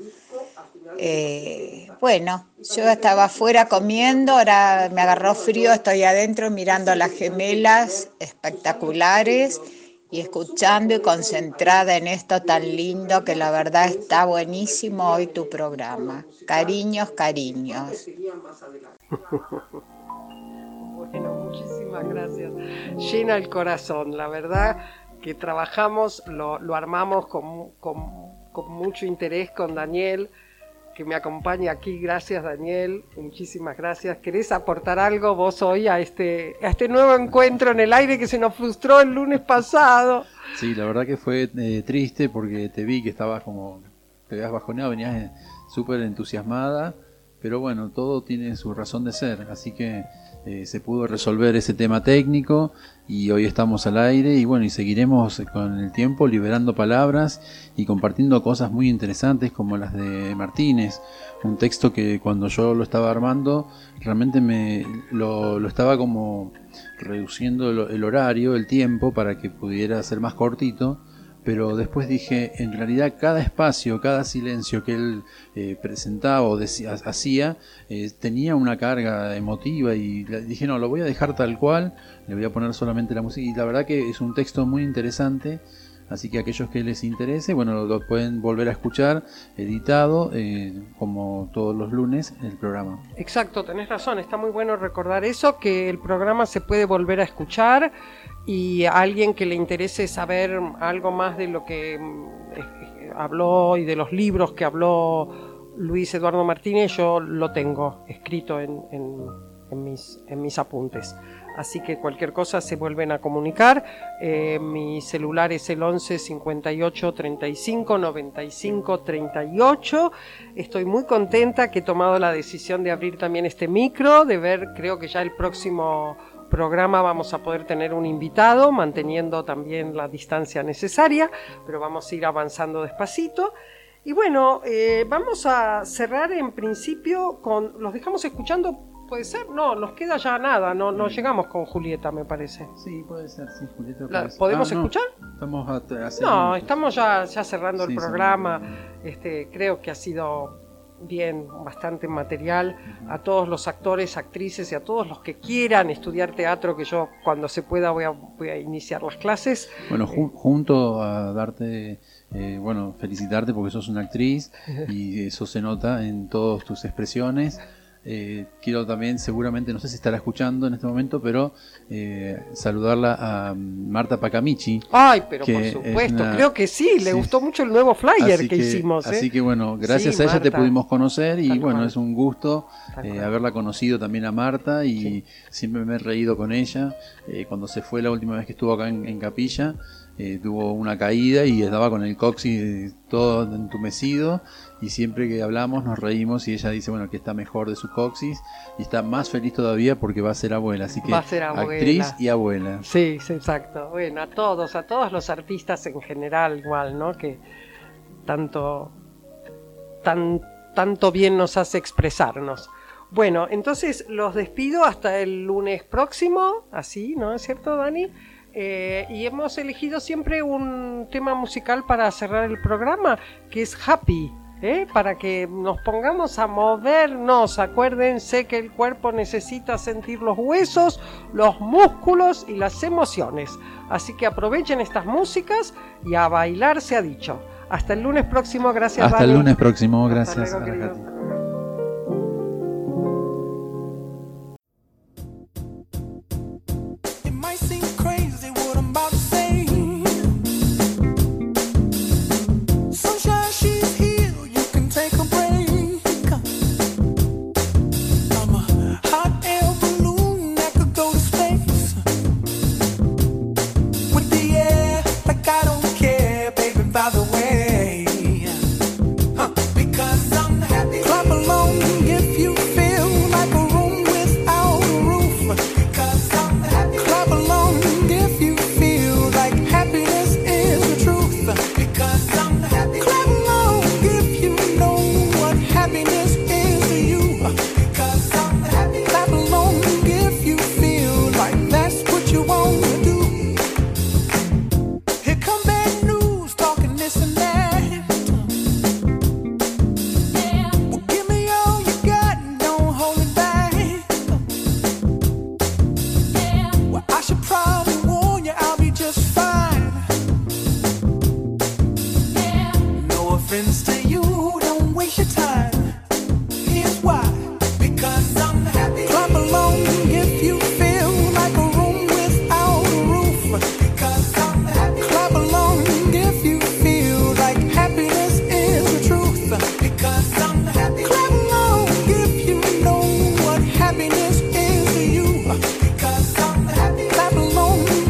Bueno, yo estaba afuera comiendo, ahora me agarró frío, estoy adentro mirando las gemelas espectaculares y escuchando y concentrada en esto tan lindo que la verdad está buenísimo hoy tu programa. Cariños. Bueno, muchísimas gracias. Llena el corazón, la verdad que trabajamos, lo armamos con mucho interés con Daniel, que me acompaña aquí. Gracias, Daniel, muchísimas gracias. ¿Querés aportar algo vos hoy a este nuevo encuentro en el aire que se nos frustró el lunes pasado? Sí, la verdad que fue triste porque te vi que estabas te habías bajoneado, venías súper entusiasmada, pero bueno, todo tiene su razón de ser, así que se pudo resolver ese tema técnico y hoy estamos al aire y bueno, y seguiremos con el tiempo liberando palabras y compartiendo cosas muy interesantes como las de Martínez, un texto que cuando yo lo estaba armando realmente lo estaba como reduciendo el horario, el tiempo para que pudiera ser más cortito, pero después dije, en realidad cada espacio, cada silencio que él presentaba o hacía, tenía una carga emotiva y dije, no, lo voy a dejar tal cual, le voy a poner solamente la música, y la verdad que es un texto muy interesante, Así que aquellos que les interese, bueno, lo pueden volver a escuchar editado, como todos los lunes, el programa. Exacto, tenés razón, está muy bueno recordar eso, que el programa se puede volver a escuchar, y a alguien que le interese saber algo más de lo que habló y de los libros que habló Luis Eduardo Martínez, yo lo tengo escrito en mis apuntes. Así que cualquier cosa se vuelven a comunicar. Mi celular es el 11 58 35 95 38. Estoy muy contenta que he tomado la decisión de abrir también este micro, de ver, creo que ya el próximo programa vamos a poder tener un invitado, manteniendo también la distancia necesaria, pero vamos a ir avanzando despacito. Y bueno, vamos a cerrar en principio con... ¿Los dejamos escuchando? ¿Puede ser? No, nos queda ya nada, no llegamos con Julieta, me parece. Sí, puede ser, sí, Julieta. ¿Podemos escuchar? Estamos estamos ya cerrando el programa. Creo que ha sido bien, bastante material. A todos los actores, actrices y a todos los que quieran estudiar teatro, que yo cuando se pueda voy a iniciar las clases. Bueno, junto a darte... felicitarte porque sos una actriz y eso se nota en todas tus expresiones. Quiero también, seguramente, no sé si estará escuchando en este momento, pero saludarla a Marta Pacamichi. Ay, pero por supuesto, creo que sí, le gustó mucho el nuevo flyer que hicimos. Así que bueno, gracias a ella te pudimos conocer y bueno, es un gusto haberla conocido también a Marta y siempre me he reído con ella. Cuando se fue la última vez que estuvo acá en Capilla, tuvo una caída y estaba con el coxis todo entumecido, y siempre que hablamos nos reímos y ella dice que está mejor de su coxis y está más feliz todavía porque va a ser abuela, así que actriz y abuela. Sí, exacto. Bueno, a todos los artistas en general igual, ¿no? Que tanto bien nos hace expresarnos. Bueno, entonces los despido hasta el lunes próximo, así, ¿no es cierto, Dani? Y hemos elegido siempre un tema musical para cerrar el programa, que es Happy, para que nos pongamos a movernos. Acuérdense que el cuerpo necesita sentir los huesos, los músculos y las emociones. Así que aprovechen estas músicas y a bailar se ha dicho. Hasta el lunes próximo, gracias. Hasta Dani. El lunes próximo, gracias. Hasta luego, querido.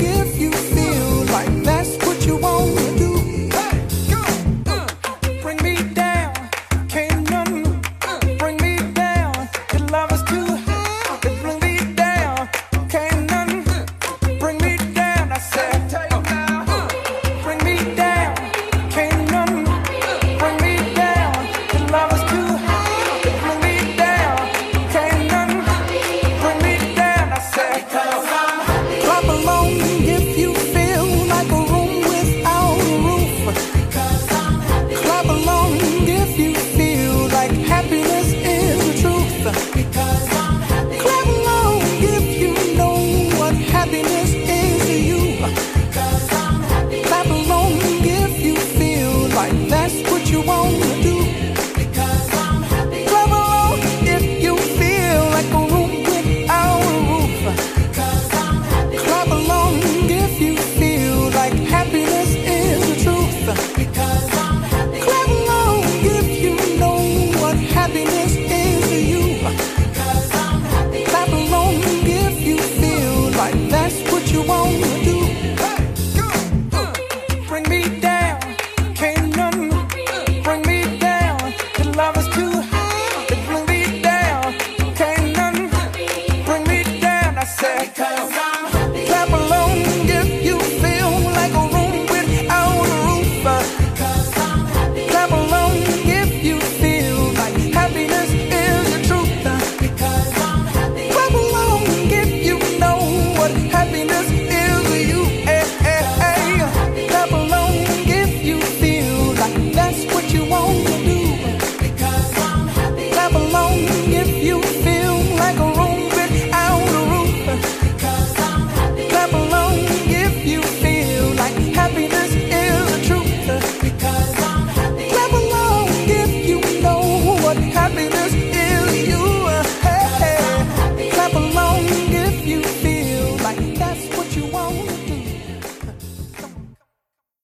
Bring me Fight fast,